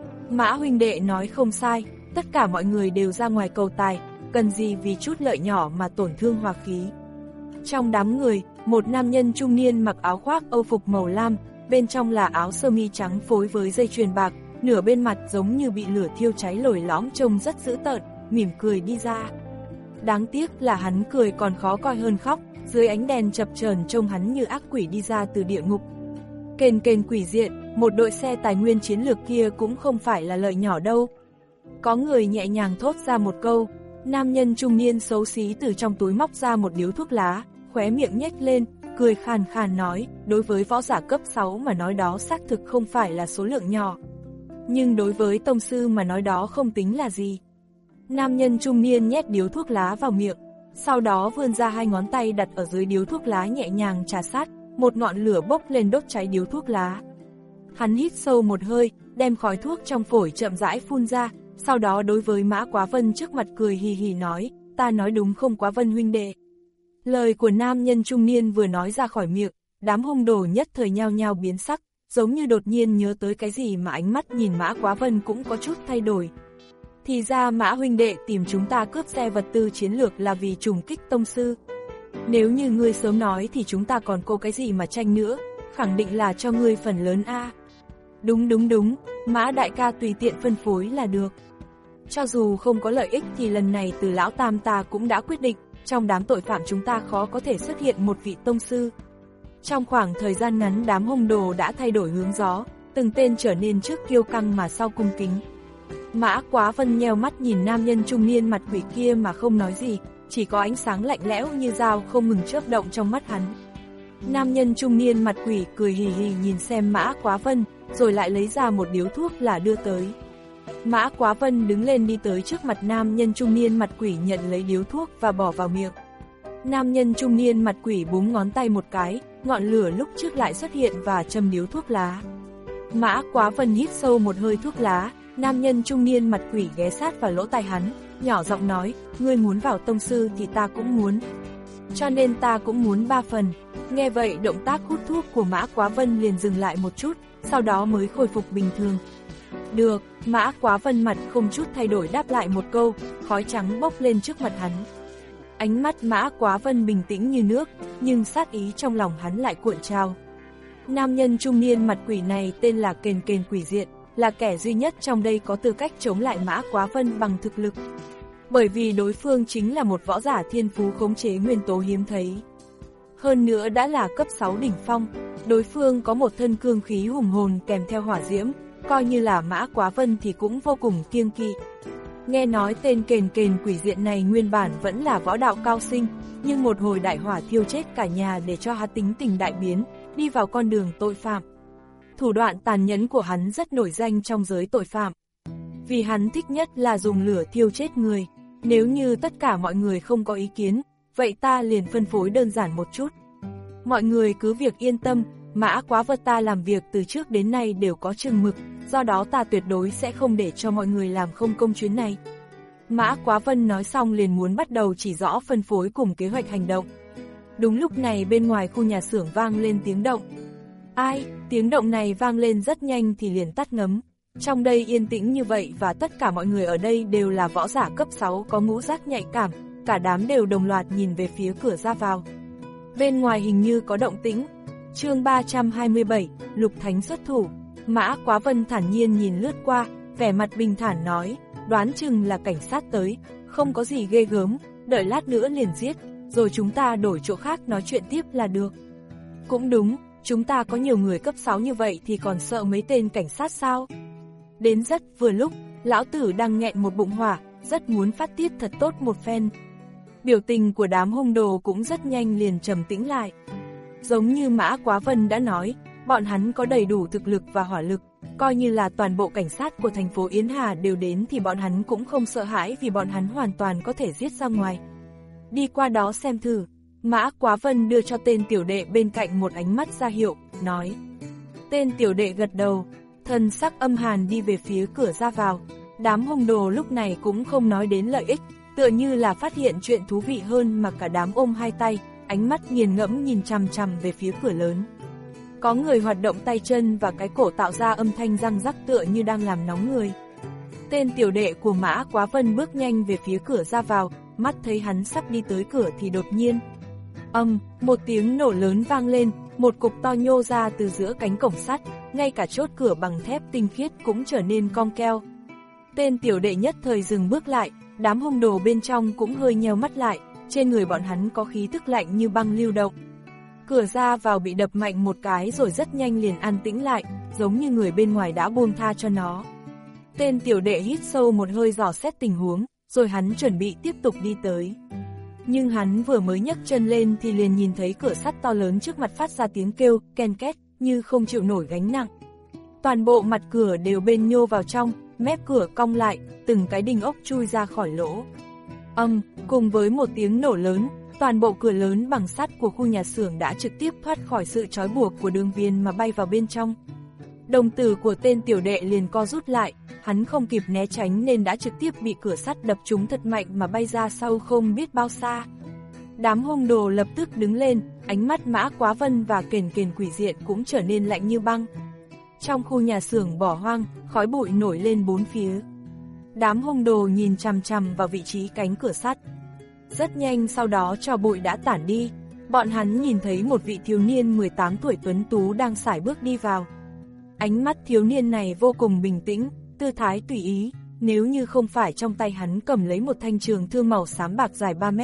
Mã huynh đệ nói không sai, tất cả mọi người đều ra ngoài cầu tài, cần gì vì chút lợi nhỏ mà tổn thương hòa khí. Trong đám người, một nam nhân trung niên mặc áo khoác âu phục màu lam, bên trong là áo sơ mi trắng phối với dây chuyền bạc, nửa bên mặt giống như bị lửa thiêu cháy lồi lõm trông rất dữ tợn, mỉm cười đi ra. Đáng tiếc là hắn cười còn khó coi hơn khóc, dưới ánh đèn chập chờn trông hắn như ác quỷ đi ra từ địa ngục. Kền kền quỷ diện, một đội xe tài nguyên chiến lược kia cũng không phải là lợi nhỏ đâu. Có người nhẹ nhàng thốt ra một câu, nam nhân trung niên xấu xí từ trong túi móc ra một điếu thuốc lá, khóe miệng nhếch lên, cười khàn khàn nói, đối với võ giả cấp sáu mà nói đó xác thực không phải là số lượng nhỏ. Nhưng đối với tông sư mà nói đó không tính là gì. Nam nhân trung niên nhét điếu thuốc lá vào miệng, sau đó vươn ra hai ngón tay đặt ở dưới điếu thuốc lá nhẹ nhàng trà sát, một ngọn lửa bốc lên đốt cháy điếu thuốc lá. Hắn hít sâu một hơi, đem khói thuốc trong phổi chậm rãi phun ra, sau đó đối với Mã Quá Vân trước mặt cười hì hì nói, ta nói đúng không Quá Vân huynh đệ. Lời của nam nhân trung niên vừa nói ra khỏi miệng, đám hung đồ nhất thời nhao nhao biến sắc, giống như đột nhiên nhớ tới cái gì mà ánh mắt nhìn Mã Quá Vân cũng có chút thay đổi. Thì ra Mã huynh đệ tìm chúng ta cướp xe vật tư chiến lược là vì trùng kích tông sư. Nếu như ngươi sớm nói thì chúng ta còn cô cái gì mà tranh nữa, khẳng định là cho ngươi phần lớn a. Đúng đúng đúng, Mã đại ca tùy tiện phân phối là được. Cho dù không có lợi ích thì lần này từ lão tam ta cũng đã quyết định, trong đám tội phạm chúng ta khó có thể xuất hiện một vị tông sư. Trong khoảng thời gian ngắn đám hung đồ đã thay đổi hướng gió, từng tên trở nên trước kiêu căng mà sau cung kính. Mã Quá Vân nheo mắt nhìn nam nhân trung niên mặt quỷ kia mà không nói gì, chỉ có ánh sáng lạnh lẽo như dao không ngừng chớp động trong mắt hắn. Nam nhân trung niên mặt quỷ cười hì hì nhìn xem Mã Quá Vân, rồi lại lấy ra một điếu thuốc là đưa tới. Mã Quá Vân đứng lên đi tới trước mặt nam nhân trung niên mặt quỷ nhận lấy điếu thuốc và bỏ vào miệng. Nam nhân trung niên mặt quỷ búng ngón tay một cái, ngọn lửa lúc trước lại xuất hiện và châm điếu thuốc lá. Mã Quá Vân hít sâu một hơi thuốc lá, nam nhân trung niên mặt quỷ ghé sát vào lỗ tai hắn, nhỏ giọng nói, ngươi muốn vào tông sư thì ta cũng muốn. Cho nên ta cũng muốn ba phần. Nghe vậy động tác hút thuốc của Mã Quá Vân liền dừng lại một chút, sau đó mới khôi phục bình thường. Được, Mã Quá Vân mặt không chút thay đổi đáp lại một câu, khói trắng bốc lên trước mặt hắn. Ánh mắt Mã Quá Vân bình tĩnh như nước, nhưng sát ý trong lòng hắn lại cuộn trào. Nam nhân trung niên mặt quỷ này tên là Kền Kền Quỷ Diện, là kẻ duy nhất trong đây có tư cách chống lại Mã Quá Vân bằng thực lực. Bởi vì đối phương chính là một võ giả thiên phú khống chế nguyên tố hiếm thấy. Hơn nữa đã là cấp sáu đỉnh phong, đối phương có một thân cương khí hùng hồn kèm theo hỏa diễm, coi như là Mã Quá Vân thì cũng vô cùng kiêng kỵ. Nghe nói tên Kền Kền Quỷ Diện này nguyên bản vẫn là võ đạo cao sinh, nhưng một hồi đại hỏa thiêu chết cả nhà để cho hắn tính tình đại biến, đi vào con đường tội phạm. Thủ đoạn tàn nhẫn của hắn rất nổi danh trong giới tội phạm. Vì hắn thích nhất là dùng lửa thiêu chết người. Nếu như tất cả mọi người không có ý kiến, vậy ta liền phân phối đơn giản một chút. Mọi người cứ việc yên tâm, Mã Quá Vân ta làm việc từ trước đến nay đều có chừng mực, do đó ta tuyệt đối sẽ không để cho mọi người làm không công chuyến này. Mã Quá Vân nói xong liền muốn bắt đầu chỉ rõ phân phối cùng kế hoạch hành động. Đúng lúc này bên ngoài khu nhà xưởng vang lên tiếng động. Ai, tiếng động này vang lên rất nhanh thì liền tắt ngấm. Trong đây yên tĩnh như vậy và tất cả mọi người ở đây đều là võ giả cấp sáu có ngũ giác nhạy cảm, cả đám đều đồng loạt nhìn về phía cửa ra vào. Bên ngoài hình như có động tĩnh. Chương ba trăm hai mươi bảy, Lục Thánh xuất thủ. Mã Quá Vân thản nhiên nhìn lướt qua, vẻ mặt bình thản nói, đoán chừng là cảnh sát tới, không có gì ghê gớm, đợi lát nữa liền giết, rồi chúng ta đổi chỗ khác nói chuyện tiếp là được. Cũng đúng, chúng ta có nhiều người cấp sáu như vậy thì còn sợ mấy tên cảnh sát sao? Đến rất vừa lúc, lão tử đang nghẹn một bụng hỏa, rất muốn phát tiết thật tốt một phen. Biểu tình của đám hung đồ cũng rất nhanh liền trầm tĩnh lại. Giống như Mã Quá Vân đã nói, bọn hắn có đầy đủ thực lực và hỏa lực, coi như là toàn bộ cảnh sát của thành phố Yến Hà đều đến thì bọn hắn cũng không sợ hãi vì bọn hắn hoàn toàn có thể giết ra ngoài. Đi qua đó xem thử. Mã Quá Vân đưa cho tên tiểu đệ bên cạnh một ánh mắt ra hiệu, nói. Tên tiểu đệ gật đầu, thần sắc âm hàn đi về phía cửa ra vào. Đám hung đồ lúc này cũng không nói đến lợi ích, tựa như là phát hiện chuyện thú vị hơn mà cả đám ôm hai tay, ánh mắt nghiền ngẫm nhìn chằm chằm về phía cửa lớn. Có người hoạt động tay chân và cái cổ tạo ra âm thanh răng rắc tựa như đang làm nóng người. Tên tiểu đệ của Mã Quá Vân bước nhanh về phía cửa ra vào, mắt thấy hắn sắp đi tới cửa thì đột nhiên. Âm, um, một tiếng nổ lớn vang lên, một cục to nhô ra từ giữa cánh cổng sắt, ngay cả chốt cửa bằng thép tinh khiết cũng trở nên cong keo. Tên tiểu đệ nhất thời dừng bước lại, đám hung đồ bên trong cũng hơi nheo mắt lại, trên người bọn hắn có khí tức lạnh như băng lưu động. Cửa ra vào bị đập mạnh một cái rồi rất nhanh liền an tĩnh lại, giống như người bên ngoài đã buông tha cho nó. Tên tiểu đệ hít sâu một hơi dò xét tình huống, rồi hắn chuẩn bị tiếp tục đi tới. Nhưng hắn vừa mới nhấc chân lên thì liền nhìn thấy cửa sắt to lớn trước mặt phát ra tiếng kêu, ken két, như không chịu nổi gánh nặng. Toàn bộ mặt cửa đều bên nhô vào trong, mép cửa cong lại, từng cái đinh ốc chui ra khỏi lỗ. Âm, um, cùng với một tiếng nổ lớn, toàn bộ cửa lớn bằng sắt của khu nhà xưởng đã trực tiếp thoát khỏi sự trói buộc của đường viền mà bay vào bên trong. Đồng tử của tên tiểu đệ liền co rút lại, hắn không kịp né tránh nên đã trực tiếp bị cửa sắt đập trúng thật mạnh mà bay ra sau không biết bao xa. Đám hung đồ lập tức đứng lên, ánh mắt Mã Quá Vân và Kền Kền Quỷ Diện cũng trở nên lạnh như băng. Trong khu nhà xưởng bỏ hoang, khói bụi nổi lên bốn phía. Đám hung đồ nhìn chằm chằm vào vị trí cánh cửa sắt. Rất nhanh sau đó tro bụi đã tản đi, bọn hắn nhìn thấy một vị thiếu niên mười tám tuổi tuấn tú đang sải bước đi vào. Ánh mắt thiếu niên này vô cùng bình tĩnh, tư thái tùy ý, nếu như không phải trong tay hắn cầm lấy một thanh trường thương màu xám bạc dài ba mét,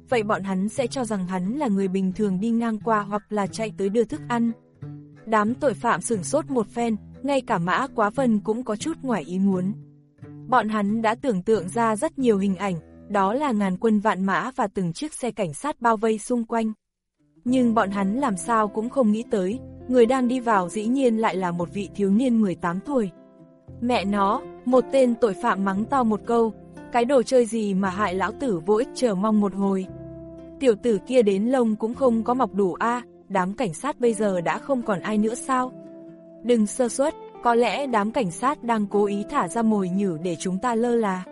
vậy bọn hắn sẽ cho rằng hắn là người bình thường đi ngang qua hoặc là chạy tới đưa thức ăn. Đám tội phạm sửng sốt một phen, ngay cả Mã Quá Vân cũng có chút ngoài ý muốn. Bọn hắn đã tưởng tượng ra rất nhiều hình ảnh, đó là ngàn quân vạn mã và từng chiếc xe cảnh sát bao vây xung quanh. Nhưng bọn hắn làm sao cũng không nghĩ tới, người đang đi vào dĩ nhiên lại là một vị thiếu niên mười tám tuổi. Mẹ nó, một tên tội phạm mắng to một câu, cái đồ chơi gì mà hại lão tử vô ích chờ mong một hồi. Tiểu tử kia đến lông cũng không có mọc đủ a, à, đám cảnh sát bây giờ đã không còn ai nữa sao? Đừng sơ suất, có lẽ đám cảnh sát đang cố ý thả ra mồi nhử để chúng ta lơ là.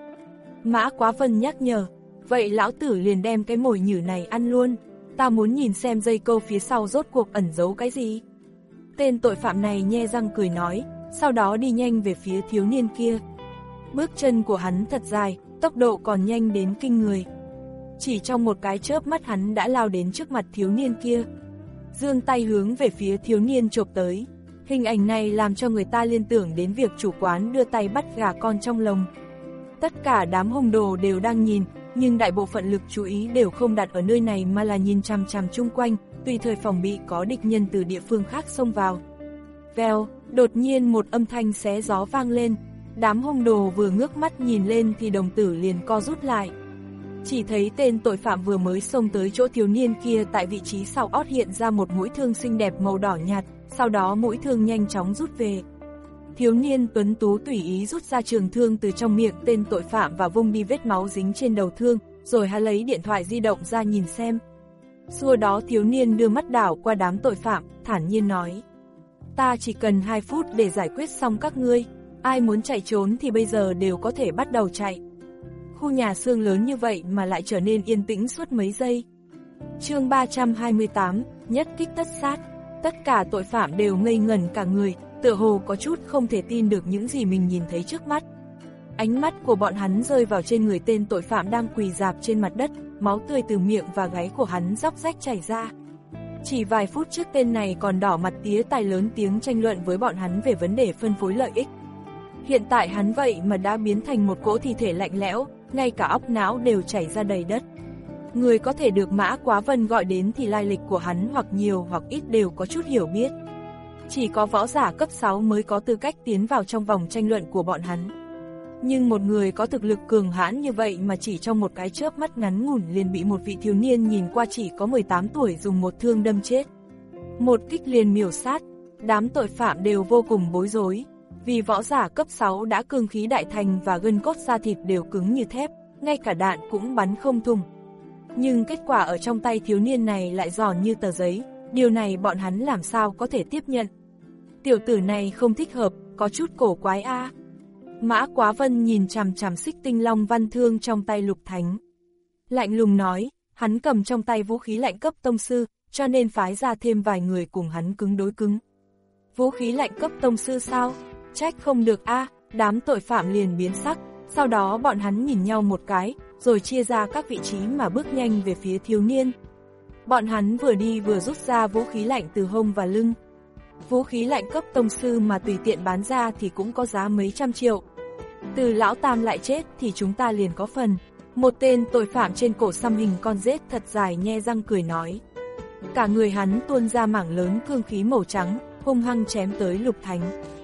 Mã Quá Vân nhắc nhở, vậy lão tử liền đem cái mồi nhử này ăn luôn, ta muốn nhìn xem dây câu phía sau rốt cuộc ẩn giấu cái gì. Tên tội phạm này nhe răng cười nói, sau đó đi nhanh về phía thiếu niên kia. Bước chân của hắn thật dài, tốc độ còn nhanh đến kinh người. Chỉ trong một cái chớp mắt hắn đã lao đến trước mặt thiếu niên kia. Giương tay hướng về phía thiếu niên chộp tới. Hình ảnh này làm cho người ta liên tưởng đến việc chủ quán đưa tay bắt gà con trong lồng. Tất cả đám hung đồ đều đang nhìn, nhưng đại bộ phận lực chú ý đều không đặt ở nơi này mà là nhìn chằm chằm chung quanh, tùy thời phòng bị có địch nhân từ địa phương khác xông vào. Vèo, đột nhiên một âm thanh xé gió vang lên, đám hung đồ vừa ngước mắt nhìn lên thì đồng tử liền co rút lại. Chỉ thấy tên tội phạm vừa mới xông tới chỗ thiếu niên kia, tại vị trí sau ót hiện ra một mũi thương xinh đẹp màu đỏ nhạt, sau đó mũi thương nhanh chóng rút về. Thiếu niên tuấn tú tùy ý rút ra trường thương từ trong miệng tên tội phạm và vung đi vết máu dính trên đầu thương, rồi hắn lấy điện thoại di động ra nhìn xem. Sau đó thiếu niên đưa mắt đảo qua đám tội phạm, thản nhiên nói: ta chỉ cần hai phút để giải quyết xong các ngươi, ai muốn chạy trốn thì bây giờ đều có thể bắt đầu chạy. Khu nhà xương lớn như vậy mà lại trở nên yên tĩnh suốt mấy giây. Chương ba trăm hai mươi tám, nhất kích tất sát. Tất cả tội phạm đều ngây ngẩn cả người, tựa hồ có chút không thể tin được những gì mình nhìn thấy trước mắt. Ánh mắt của bọn hắn rơi vào trên người tên tội phạm đang quỳ rạp trên mặt đất, máu tươi từ miệng và gáy của hắn róc rách chảy ra. Chỉ vài phút trước tên này còn đỏ mặt tía tai lớn tiếng tranh luận với bọn hắn về vấn đề phân phối lợi ích. Hiện tại hắn vậy mà đã biến thành một cỗ thi thể lạnh lẽo, ngay cả óc não đều chảy ra đầy đất. Người có thể được Mã Quá Vân gọi đến thì lai lịch của hắn hoặc nhiều hoặc ít đều có chút hiểu biết. Chỉ có võ giả cấp sáu mới có tư cách tiến vào trong vòng tranh luận của bọn hắn. Nhưng một người có thực lực cường hãn như vậy mà chỉ trong một cái chớp mắt ngắn ngủn liền bị một vị thiếu niên nhìn qua chỉ có mười tám tuổi dùng một thương đâm chết. Một kích liền miểu sát, đám tội phạm đều vô cùng bối rối. Vì võ giả cấp sáu đã cương khí đại thành và gân cốt da thịt đều cứng như thép, ngay cả đạn cũng bắn không thủng. Nhưng kết quả ở trong tay thiếu niên này lại giòn như tờ giấy, điều này bọn hắn làm sao có thể tiếp nhận. Tiểu tử này không thích hợp, có chút cổ quái a. À. Mã Quá Vân nhìn chằm chằm xích tinh long văn thương trong tay Lục Thánh. Lạnh lùng nói, hắn cầm trong tay vũ khí lạnh cấp tông sư, cho nên phái ra thêm vài người cùng hắn cứng đối cứng. Vũ khí lạnh cấp tông sư sao? Trách không được a, à, đám tội phạm liền biến sắc, sau đó bọn hắn nhìn nhau một cái, rồi chia ra các vị trí mà bước nhanh về phía thiếu niên. Bọn hắn vừa đi vừa rút ra vũ khí lạnh từ hông và lưng. Vũ khí lạnh cấp tông sư mà tùy tiện bán ra thì cũng có giá mấy trăm triệu. Từ lão tam lại chết thì chúng ta liền có phần. Một tên tội phạm trên cổ xăm hình con rết thật dài nhe răng cười nói. Cả người hắn tuôn ra mảng lớn cương khí màu trắng, hung hăng chém tới Lục Thánh.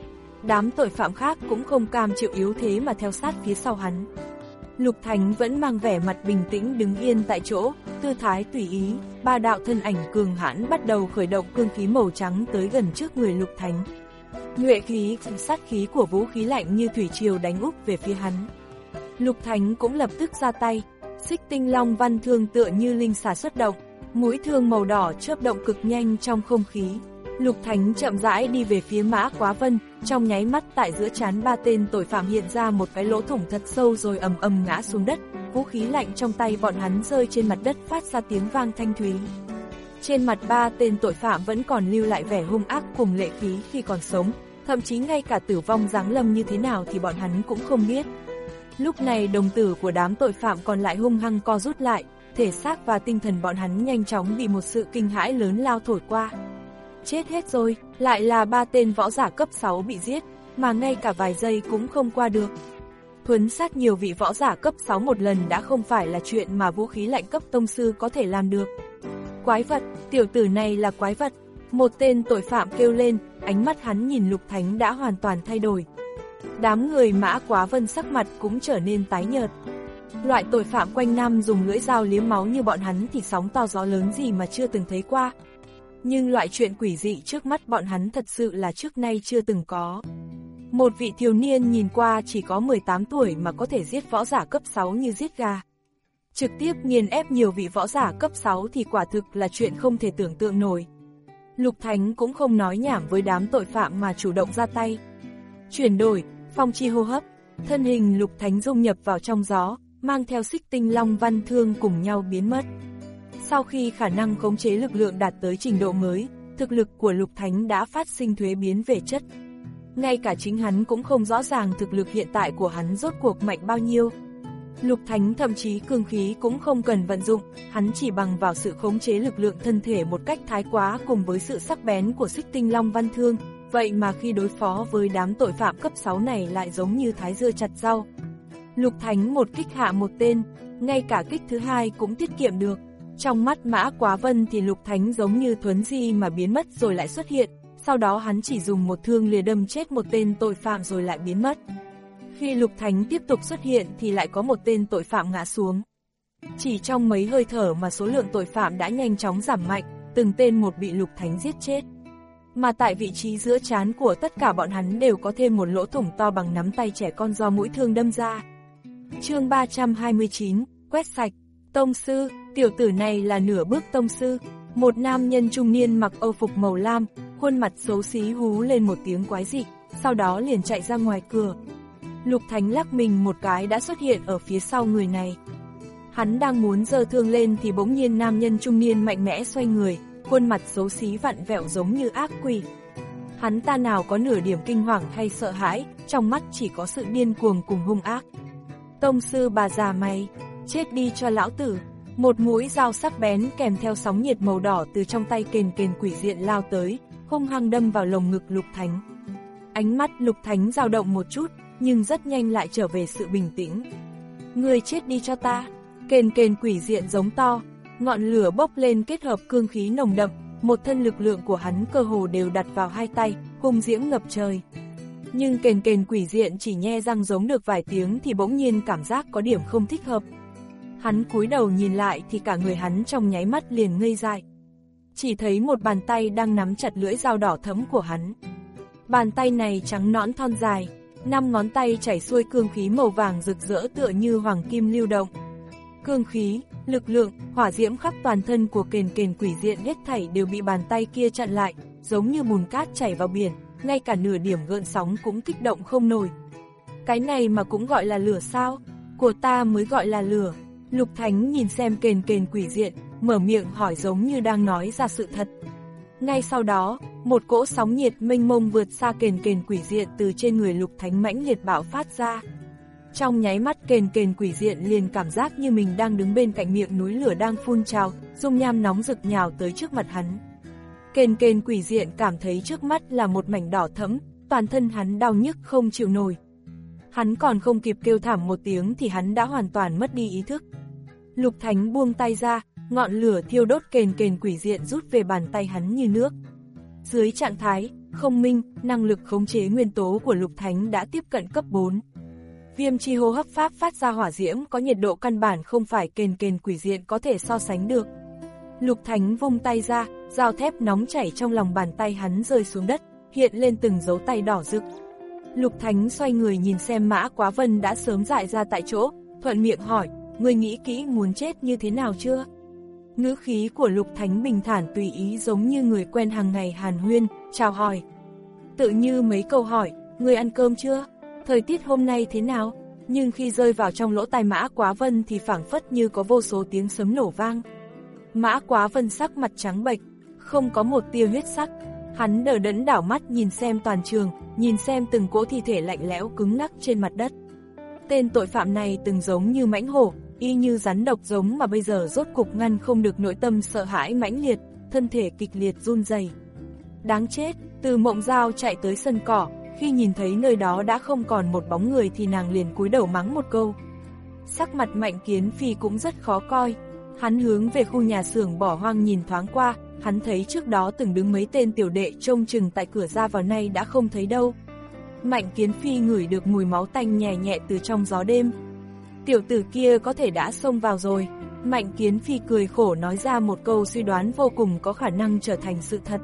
Đám tội phạm khác cũng không cam chịu yếu thế mà theo sát phía sau hắn. Lục Thánh vẫn mang vẻ mặt bình tĩnh đứng yên tại chỗ, tư thái tùy ý, ba đạo thân ảnh cường hãn bắt đầu khởi động cương khí màu trắng tới gần trước người Lục Thánh. Nhuệ khí, sát khí của vũ khí lạnh như thủy triều đánh úp về phía hắn. Lục Thánh cũng lập tức ra tay, xích tinh long văn thương tựa như linh xà xuất động, mũi thương màu đỏ chớp động cực nhanh trong không khí. Lục Thánh chậm rãi đi về phía Mã Quá Vân, trong nháy mắt tại giữa trán ba tên tội phạm hiện ra một cái lỗ thủng thật sâu rồi ầm ầm ngã xuống đất, vũ khí lạnh trong tay bọn hắn rơi trên mặt đất phát ra tiếng vang thanh thúy. Trên mặt ba tên tội phạm vẫn còn lưu lại vẻ hung ác cùng lệ khí khi còn sống, thậm chí ngay cả tử vong giáng lâm như thế nào thì bọn hắn cũng không biết. Lúc này đồng tử của đám tội phạm còn lại hung hăng co rút lại, thể xác và tinh thần bọn hắn nhanh chóng bị một sự kinh hãi lớn lao thổi qua. Chết hết rồi, lại là ba tên võ giả cấp sáu bị giết, mà ngay cả vài giây cũng không qua được. thuấn sát nhiều vị võ giả cấp sáu một lần đã không phải là chuyện mà vũ khí lạnh cấp tông sư có thể làm được. Quái vật, tiểu tử này là quái vật. Một tên tội phạm kêu lên, ánh mắt hắn nhìn Lục Thánh đã hoàn toàn thay đổi. Đám người Mã Quá Vân sắc mặt cũng trở nên tái nhợt. Loại tội phạm quanh năm dùng lưỡi dao liếm máu như bọn hắn thì sóng to gió lớn gì mà chưa từng thấy qua. Nhưng loại chuyện quỷ dị trước mắt bọn hắn thật sự là trước nay chưa từng có. Một vị thiếu niên nhìn qua chỉ có mười tám tuổi mà có thể giết võ giả cấp sáu như giết gà. Trực tiếp nghiền ép nhiều vị võ giả cấp sáu thì quả thực là chuyện không thể tưởng tượng nổi. Lục Thánh cũng không nói nhảm với đám tội phạm mà chủ động ra tay. Chuyển đổi, phong chi hô hấp, thân hình Lục Thánh dung nhập vào trong gió, mang theo Xích Tinh Long Văn Thương cùng nhau biến mất. Sau khi khả năng khống chế lực lượng đạt tới trình độ mới, thực lực của Lục Thánh đã phát sinh thuế biến về chất. Ngay cả chính hắn cũng không rõ ràng thực lực hiện tại của hắn rốt cuộc mạnh bao nhiêu. Lục Thánh thậm chí cương khí cũng không cần vận dụng, hắn chỉ bằng vào sự khống chế lực lượng thân thể một cách thái quá cùng với sự sắc bén của Xích Tinh Long Văn Thương, vậy mà khi đối phó với đám tội phạm cấp sáu này lại giống như thái dưa chặt rau. Lục Thánh một kích hạ một tên, ngay cả kích thứ hai cũng tiết kiệm được. Trong mắt Mã Quá Vân thì Lục Thánh giống như thuấn di mà biến mất rồi lại xuất hiện, sau đó hắn chỉ dùng một thương lìa đâm chết một tên tội phạm rồi lại biến mất. Khi Lục Thánh tiếp tục xuất hiện thì lại có một tên tội phạm ngã xuống. Chỉ trong mấy hơi thở mà số lượng tội phạm đã nhanh chóng giảm mạnh, từng tên một bị Lục Thánh giết chết. Mà tại vị trí giữa trán của tất cả bọn hắn đều có thêm một lỗ thủng to bằng nắm tay trẻ con do mũi thương đâm ra. Chương ba trăm hai mươi chín, quét sạch. Tông sư, tiểu tử này là nửa bước tông sư. Một nam nhân trung niên mặc âu phục màu lam, khuôn mặt xấu xí hú lên một tiếng quái dị, sau đó liền chạy ra ngoài cửa. Lục Thánh lắc mình một cái đã xuất hiện ở phía sau người này. Hắn đang muốn giơ thương lên thì bỗng nhiên nam nhân trung niên mạnh mẽ xoay người, khuôn mặt xấu xí vặn vẹo giống như ác quỷ. Hắn ta nào có nửa điểm kinh hoàng hay sợ hãi, trong mắt chỉ có sự điên cuồng cùng hung ác. Tông sư bà già mày, chết đi cho lão tử. Một mũi dao sắc bén kèm theo sóng nhiệt màu đỏ từ trong tay kền kền quỷ diện lao tới, hung hăng đâm vào lồng ngực Lục Thánh. Ánh mắt Lục Thánh dao động một chút, nhưng rất nhanh lại trở về sự bình tĩnh. Người chết đi cho ta. Kền kền quỷ diện giống to, ngọn lửa bốc lên kết hợp cương khí nồng đậm, một thân lực lượng của hắn cơ hồ đều đặt vào hai tay, hung diễm ngập trời. Nhưng kền kền quỷ diện chỉ nhe răng giống được vài tiếng thì bỗng nhiên cảm giác có điểm không thích hợp. Hắn cúi đầu nhìn lại thì cả người hắn trong nháy mắt liền ngây dại. Chỉ thấy một bàn tay đang nắm chặt lưỡi dao đỏ thẫm của hắn. Bàn tay này trắng nõn thon dài, năm ngón tay chảy xuôi cương khí màu vàng rực rỡ tựa như hoàng kim lưu động. Cương khí, lực lượng, hỏa diễm khắp toàn thân của kền kền quỷ diện hết thảy đều bị bàn tay kia chặn lại, giống như bùn cát chảy vào biển, ngay cả nửa điểm gợn sóng cũng kích động không nổi. Cái này mà cũng gọi là lửa sao? Của ta mới gọi là lửa. Lục Thánh nhìn xem kền kền quỷ diện, mở miệng hỏi giống như đang nói ra sự thật. Ngay sau đó, một cỗ sóng nhiệt mênh mông vượt xa kền kền quỷ diện từ trên người Lục Thánh mãnh liệt bạo phát ra. Trong nháy mắt kền kền quỷ diện liền cảm giác như mình đang đứng bên cạnh miệng núi lửa đang phun trào, dung nham nóng rực nhào tới trước mặt hắn. Kền kền quỷ diện cảm thấy trước mắt là một mảnh đỏ thẫm, toàn thân hắn đau nhức không chịu nổi. Hắn còn không kịp kêu thảm một tiếng thì hắn đã hoàn toàn mất đi ý thức. Lục Thánh buông tay ra, ngọn lửa thiêu đốt kền kền quỷ diện rút về bàn tay hắn như nước. Dưới trạng thái không minh, năng lực khống chế nguyên tố của Lục Thánh đã tiếp cận cấp bốn. Viêm chi hô hấp pháp phát ra hỏa diễm có nhiệt độ căn bản không phải kền kền quỷ diện có thể so sánh được. Lục Thánh vung tay ra, dao thép nóng chảy trong lòng bàn tay hắn rơi xuống đất, hiện lên từng dấu tay đỏ rực. Lục Thánh xoay người nhìn xem Mã Quá Vân đã sớm dại ra tại chỗ, thuận miệng hỏi, ngươi nghĩ kỹ muốn chết như thế nào chưa? Ngữ khí của Lục Thánh bình thản tùy ý giống như người quen hàng ngày hàn huyên, chào hỏi. Tự như mấy câu hỏi, ngươi ăn cơm chưa? Thời tiết hôm nay thế nào? Nhưng khi rơi vào trong lỗ tai Mã Quá Vân thì phảng phất như có vô số tiếng sấm nổ vang. Mã Quá Vân sắc mặt trắng bệch, không có một tia huyết sắc. Hắn đờ đẫn đảo mắt nhìn xem toàn trường, nhìn xem từng cỗ thi thể lạnh lẽo cứng ngắc trên mặt đất. Tên tội phạm này từng giống như mãnh hổ, y như rắn độc giống mà bây giờ rốt cục ngăn không được nội tâm sợ hãi mãnh liệt, thân thể kịch liệt run rẩy. Đáng chết, từ Mộng Giao chạy tới sân cỏ, khi nhìn thấy nơi đó đã không còn một bóng người thì nàng liền cúi đầu mắng một câu. Sắc mặt Mạnh Kiến Phi cũng rất khó coi, hắn hướng về khu nhà xưởng bỏ hoang nhìn thoáng qua, hắn thấy trước đó từng đứng mấy tên tiểu đệ trông chừng tại cửa ra vào nay đã không thấy đâu. Mạnh Kiến Phi ngửi được mùi máu tanh nhẹ nhẹ từ trong gió đêm. Tiểu tử kia có thể đã xông vào rồi. Mạnh Kiến Phi cười khổ nói ra một câu suy đoán vô cùng có khả năng trở thành sự thật.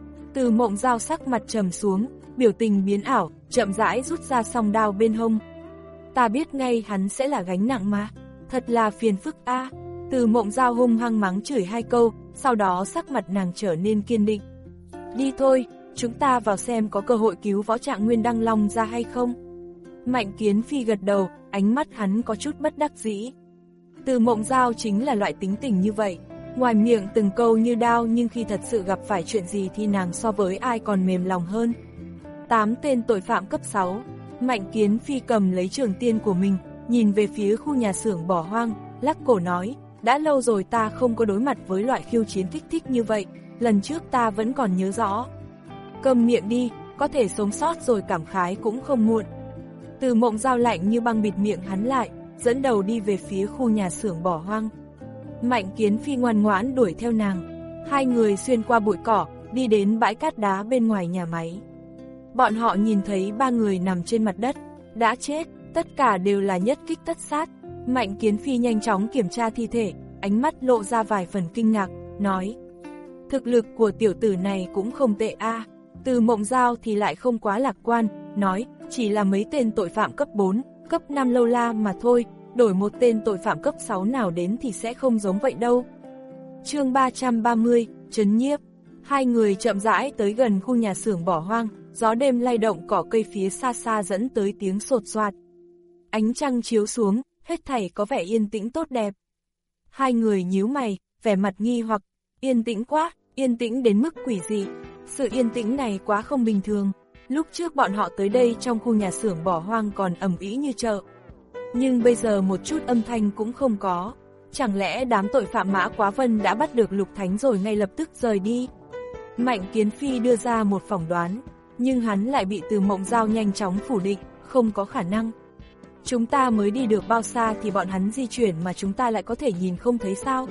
Từ Mộng Giao sắc mặt trầm xuống, biểu tình biến ảo, chậm rãi rút ra song đao bên hông. Ta biết ngay hắn sẽ là gánh nặng mà, thật là phiền phức a. À. Từ Mộng Giao hung hăng mắng chửi hai câu, sau đó sắc mặt nàng trở nên kiên định. Đi thôi, chúng ta vào xem có cơ hội cứu Võ Trạng Nguyên Đăng Long ra hay không. Mạnh Kiến Phi gật đầu, ánh mắt hắn có chút bất đắc dĩ. Từ Mộng Giao chính là loại tính tình như vậy, ngoài miệng từng câu như đao nhưng khi thật sự gặp phải chuyện gì thì nàng so với ai còn mềm lòng hơn. Tám tên tội phạm cấp sáu, Mạnh Kiến Phi cầm lấy trường tiên của mình, nhìn về phía khu nhà xưởng bỏ hoang, lắc cổ nói, đã lâu rồi ta không có đối mặt với loại khiêu chiến kích thích như vậy, lần trước ta vẫn còn nhớ rõ. Câm miệng đi, có thể sống sót rồi cảm khái cũng không muộn. Từ Mộng Giao lạnh như băng bịt miệng hắn lại, dẫn đầu đi về phía khu nhà xưởng bỏ hoang. Mạnh Kiến Phi ngoan ngoãn đuổi theo nàng. Hai người xuyên qua bụi cỏ, đi đến bãi cát đá bên ngoài nhà máy. Bọn họ nhìn thấy ba người nằm trên mặt đất, đã chết, tất cả đều là nhất kích tất sát. Mạnh Kiến Phi nhanh chóng kiểm tra thi thể, ánh mắt lộ ra vài phần kinh ngạc, nói: thực lực của tiểu tử này cũng không tệ a. À. Từ Mộng Giao thì lại không quá lạc quan, nói, chỉ là mấy tên tội phạm cấp bốn, cấp năm lâu la mà thôi, đổi một tên tội phạm cấp sáu nào đến thì sẽ không giống vậy đâu. Chương ba trăm ba mươi, trấn nhiếp. Hai người chậm rãi tới gần khu nhà xưởng bỏ hoang, gió đêm lay động cỏ cây phía xa xa dẫn tới tiếng sột soạt. Ánh trăng chiếu xuống, hết thảy có vẻ yên tĩnh tốt đẹp. Hai người nhíu mày, vẻ mặt nghi hoặc, yên tĩnh quá, yên tĩnh đến mức quỷ dị. Sự yên tĩnh này quá không bình thường. Lúc trước bọn họ tới đây trong khu nhà xưởng bỏ hoang còn ầm ĩ như chợ. Nhưng bây giờ một chút âm thanh cũng không có. Chẳng lẽ đám tội phạm Mã Quá Vân đã bắt được Lục Thánh rồi ngay lập tức rời đi? Mạnh Kiến Phi đưa ra một phỏng đoán, nhưng hắn lại bị Từ Mộng Giao nhanh chóng phủ định, không có khả năng. Chúng ta mới đi được bao xa thì bọn hắn di chuyển mà chúng ta lại có thể nhìn không thấy sao?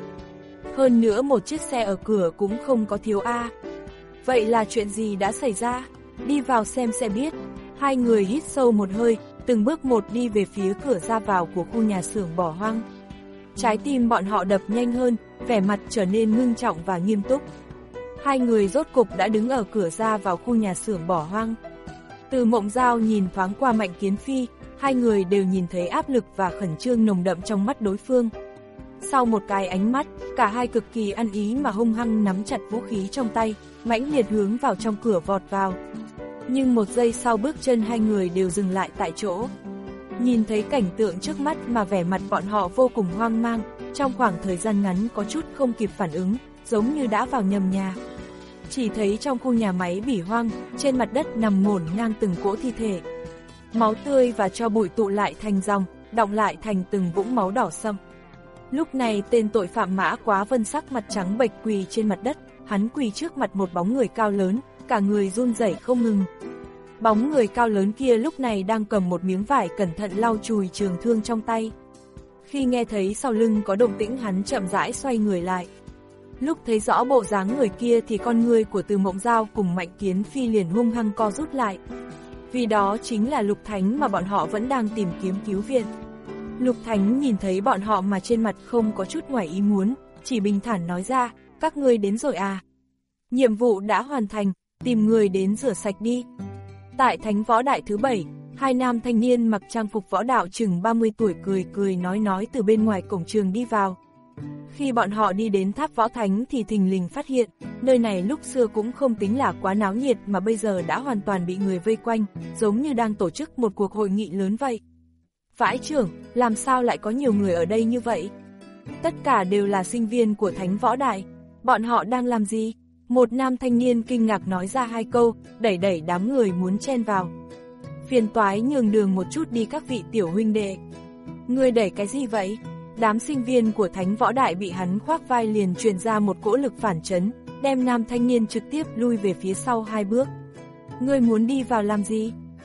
Hơn nữa một chiếc xe ở cửa cũng không có thiếu a. Vậy là chuyện gì đã xảy ra? Đi vào xem sẽ biết. Hai người hít sâu một hơi, từng bước một đi về phía cửa ra vào của khu nhà xưởng bỏ hoang. Trái tim bọn họ đập nhanh hơn, vẻ mặt trở nên ngưng trọng và nghiêm túc. Hai người rốt cục đã đứng ở cửa ra vào khu nhà xưởng bỏ hoang. Từ Mộng Giao nhìn thoáng qua Mạnh Kiến Phi, hai người đều nhìn thấy áp lực và khẩn trương nồng đậm trong mắt đối phương. Sau một cái ánh mắt, cả hai cực kỳ ăn ý mà hung hăng nắm chặt vũ khí trong tay, mãnh liệt hướng vào trong cửa vọt vào. Nhưng một giây sau bước chân hai người đều dừng lại tại chỗ. Nhìn thấy cảnh tượng trước mắt mà vẻ mặt bọn họ vô cùng hoang mang, trong khoảng thời gian ngắn có chút không kịp phản ứng, giống như đã vào nhầm nhà. Chỉ thấy trong khu nhà máy bỉ hoang, trên mặt đất nằm ngổn ngang từng cỗ thi thể. Máu tươi và tro bụi tụ lại thành dòng, đọng lại thành từng vũng máu đỏ sẫm. Lúc này tên tội phạm Mã Quá Vân sắc mặt trắng bệch quỳ trên mặt đất, hắn quỳ trước mặt một bóng người cao lớn, cả người run rẩy không ngừng. Bóng người cao lớn kia lúc này đang cầm một miếng vải cẩn thận lau chùi trường thương trong tay. Khi nghe thấy sau lưng có động tĩnh hắn chậm rãi xoay người lại. Lúc thấy rõ bộ dáng người kia thì con người của Từ Mộng Giao cùng Mạnh Kiến Phi liền hung hăng co rút lại. Vì đó chính là Lục Thánh mà bọn họ vẫn đang tìm kiếm cứu viện. Lục Thánh nhìn thấy bọn họ mà trên mặt không có chút ngoài ý muốn, chỉ bình thản nói ra, các ngươi đến rồi à. Nhiệm vụ đã hoàn thành, tìm người đến rửa sạch đi. Tại Thánh Võ Đại thứ bảy, hai nam thanh niên mặc trang phục võ đạo chừng ba mươi tuổi cười cười nói nói từ bên ngoài cổng trường đi vào. Khi bọn họ đi đến tháp Võ Thánh thì thình lình phát hiện, nơi này lúc xưa cũng không tính là quá náo nhiệt mà bây giờ đã hoàn toàn bị người vây quanh, giống như đang tổ chức một cuộc hội nghị lớn vậy. Vãi trưởng, làm sao lại có nhiều người ở đây như vậy? Tất cả đều là sinh viên của Thánh Võ Đại. Bọn họ đang làm gì? Một nam thanh niên kinh ngạc nói ra hai câu, đẩy đẩy đám người muốn chen vào. Phiền toái nhường đường một chút đi các vị tiểu huynh đệ. Ngươi đẩy cái gì vậy? Đám sinh viên của Thánh Võ Đại bị hắn khoác vai liền truyền ra một cỗ lực phản chấn, đem nam thanh niên trực tiếp lui về phía sau hai bước. Ngươi muốn đi vào làm gì?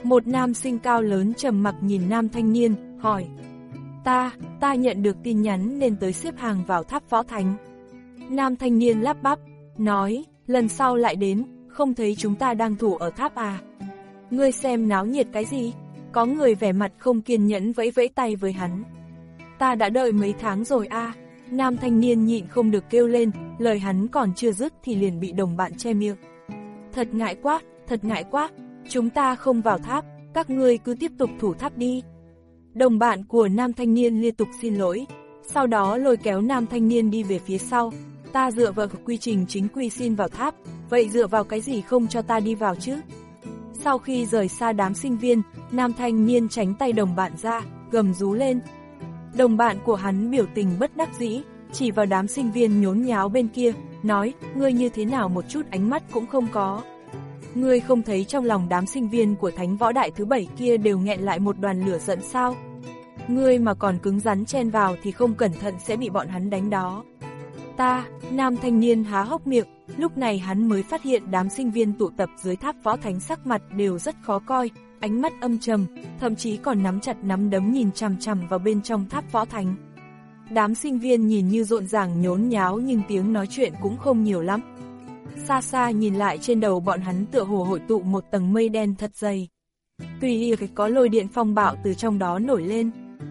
Một nam sinh cao lớn trầm mặc nhìn nam thanh niên, hỏi. Ta, ta nhận được tin nhắn nên tới xếp hàng vào tháp võ thánh. Nam thanh niên lắp bắp, nói, lần sau lại đến, không thấy chúng ta đang thủ ở tháp à. Ngươi xem náo nhiệt cái gì? Có người vẻ mặt không kiên nhẫn vẫy vẫy tay với hắn. Ta đã đợi mấy tháng rồi a. À. Nam thanh niên nhịn không được kêu lên, lời hắn còn chưa dứt thì liền bị đồng bạn che miệng. Thật ngại quá, thật ngại quá, chúng ta không vào tháp, các ngươi cứ tiếp tục thủ tháp đi. Đồng bạn của nam thanh niên liên tục xin lỗi, sau đó lôi kéo nam thanh niên đi về phía sau. Ta dựa vào quy trình chính quy xin vào tháp, vậy dựa vào cái gì không cho ta đi vào chứ? Sau khi rời xa đám sinh viên, nam thanh niên tránh tay đồng bạn ra, gầm rú lên. Đồng bạn của hắn biểu tình bất đắc dĩ, chỉ vào đám sinh viên nhốn nháo bên kia, nói, ngươi như thế nào một chút ánh mắt cũng không có. Ngươi không thấy trong lòng đám sinh viên của thánh võ đại thứ bảy kia đều nghẹn lại một đoàn lửa giận sao? Ngươi mà còn cứng rắn chen vào thì không cẩn thận sẽ bị bọn hắn đánh đó. Ta, nam thanh niên há hốc miệng, lúc này hắn mới phát hiện đám sinh viên tụ tập dưới tháp võ thánh sắc mặt đều rất khó coi, ánh mắt âm trầm, thậm chí còn nắm chặt nắm đấm nhìn chằm chằm vào bên trong tháp võ thánh. Đám sinh viên nhìn như rộn ràng nhốn nháo nhưng tiếng nói chuyện cũng không nhiều lắm. Xa xa nhìn lại trên đầu bọn hắn tựa hồ hội tụ một tầng mây đen thật dày. Tùy ý có lôi điện phong bạo từ trong đó nổi lên.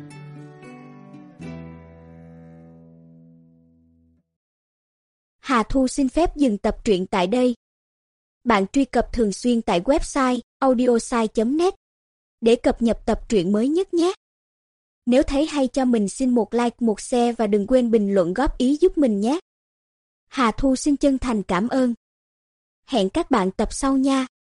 Hà Thu xin phép dừng tập truyện tại đây. Bạn truy cập thường xuyên tại website audiosai chấm net để cập nhật tập truyện mới nhất nhé. Nếu thấy hay cho mình xin một like, một share và đừng quên bình luận góp ý giúp mình nhé. Hà Thu xin chân thành cảm ơn. Hẹn các bạn tập sau nha.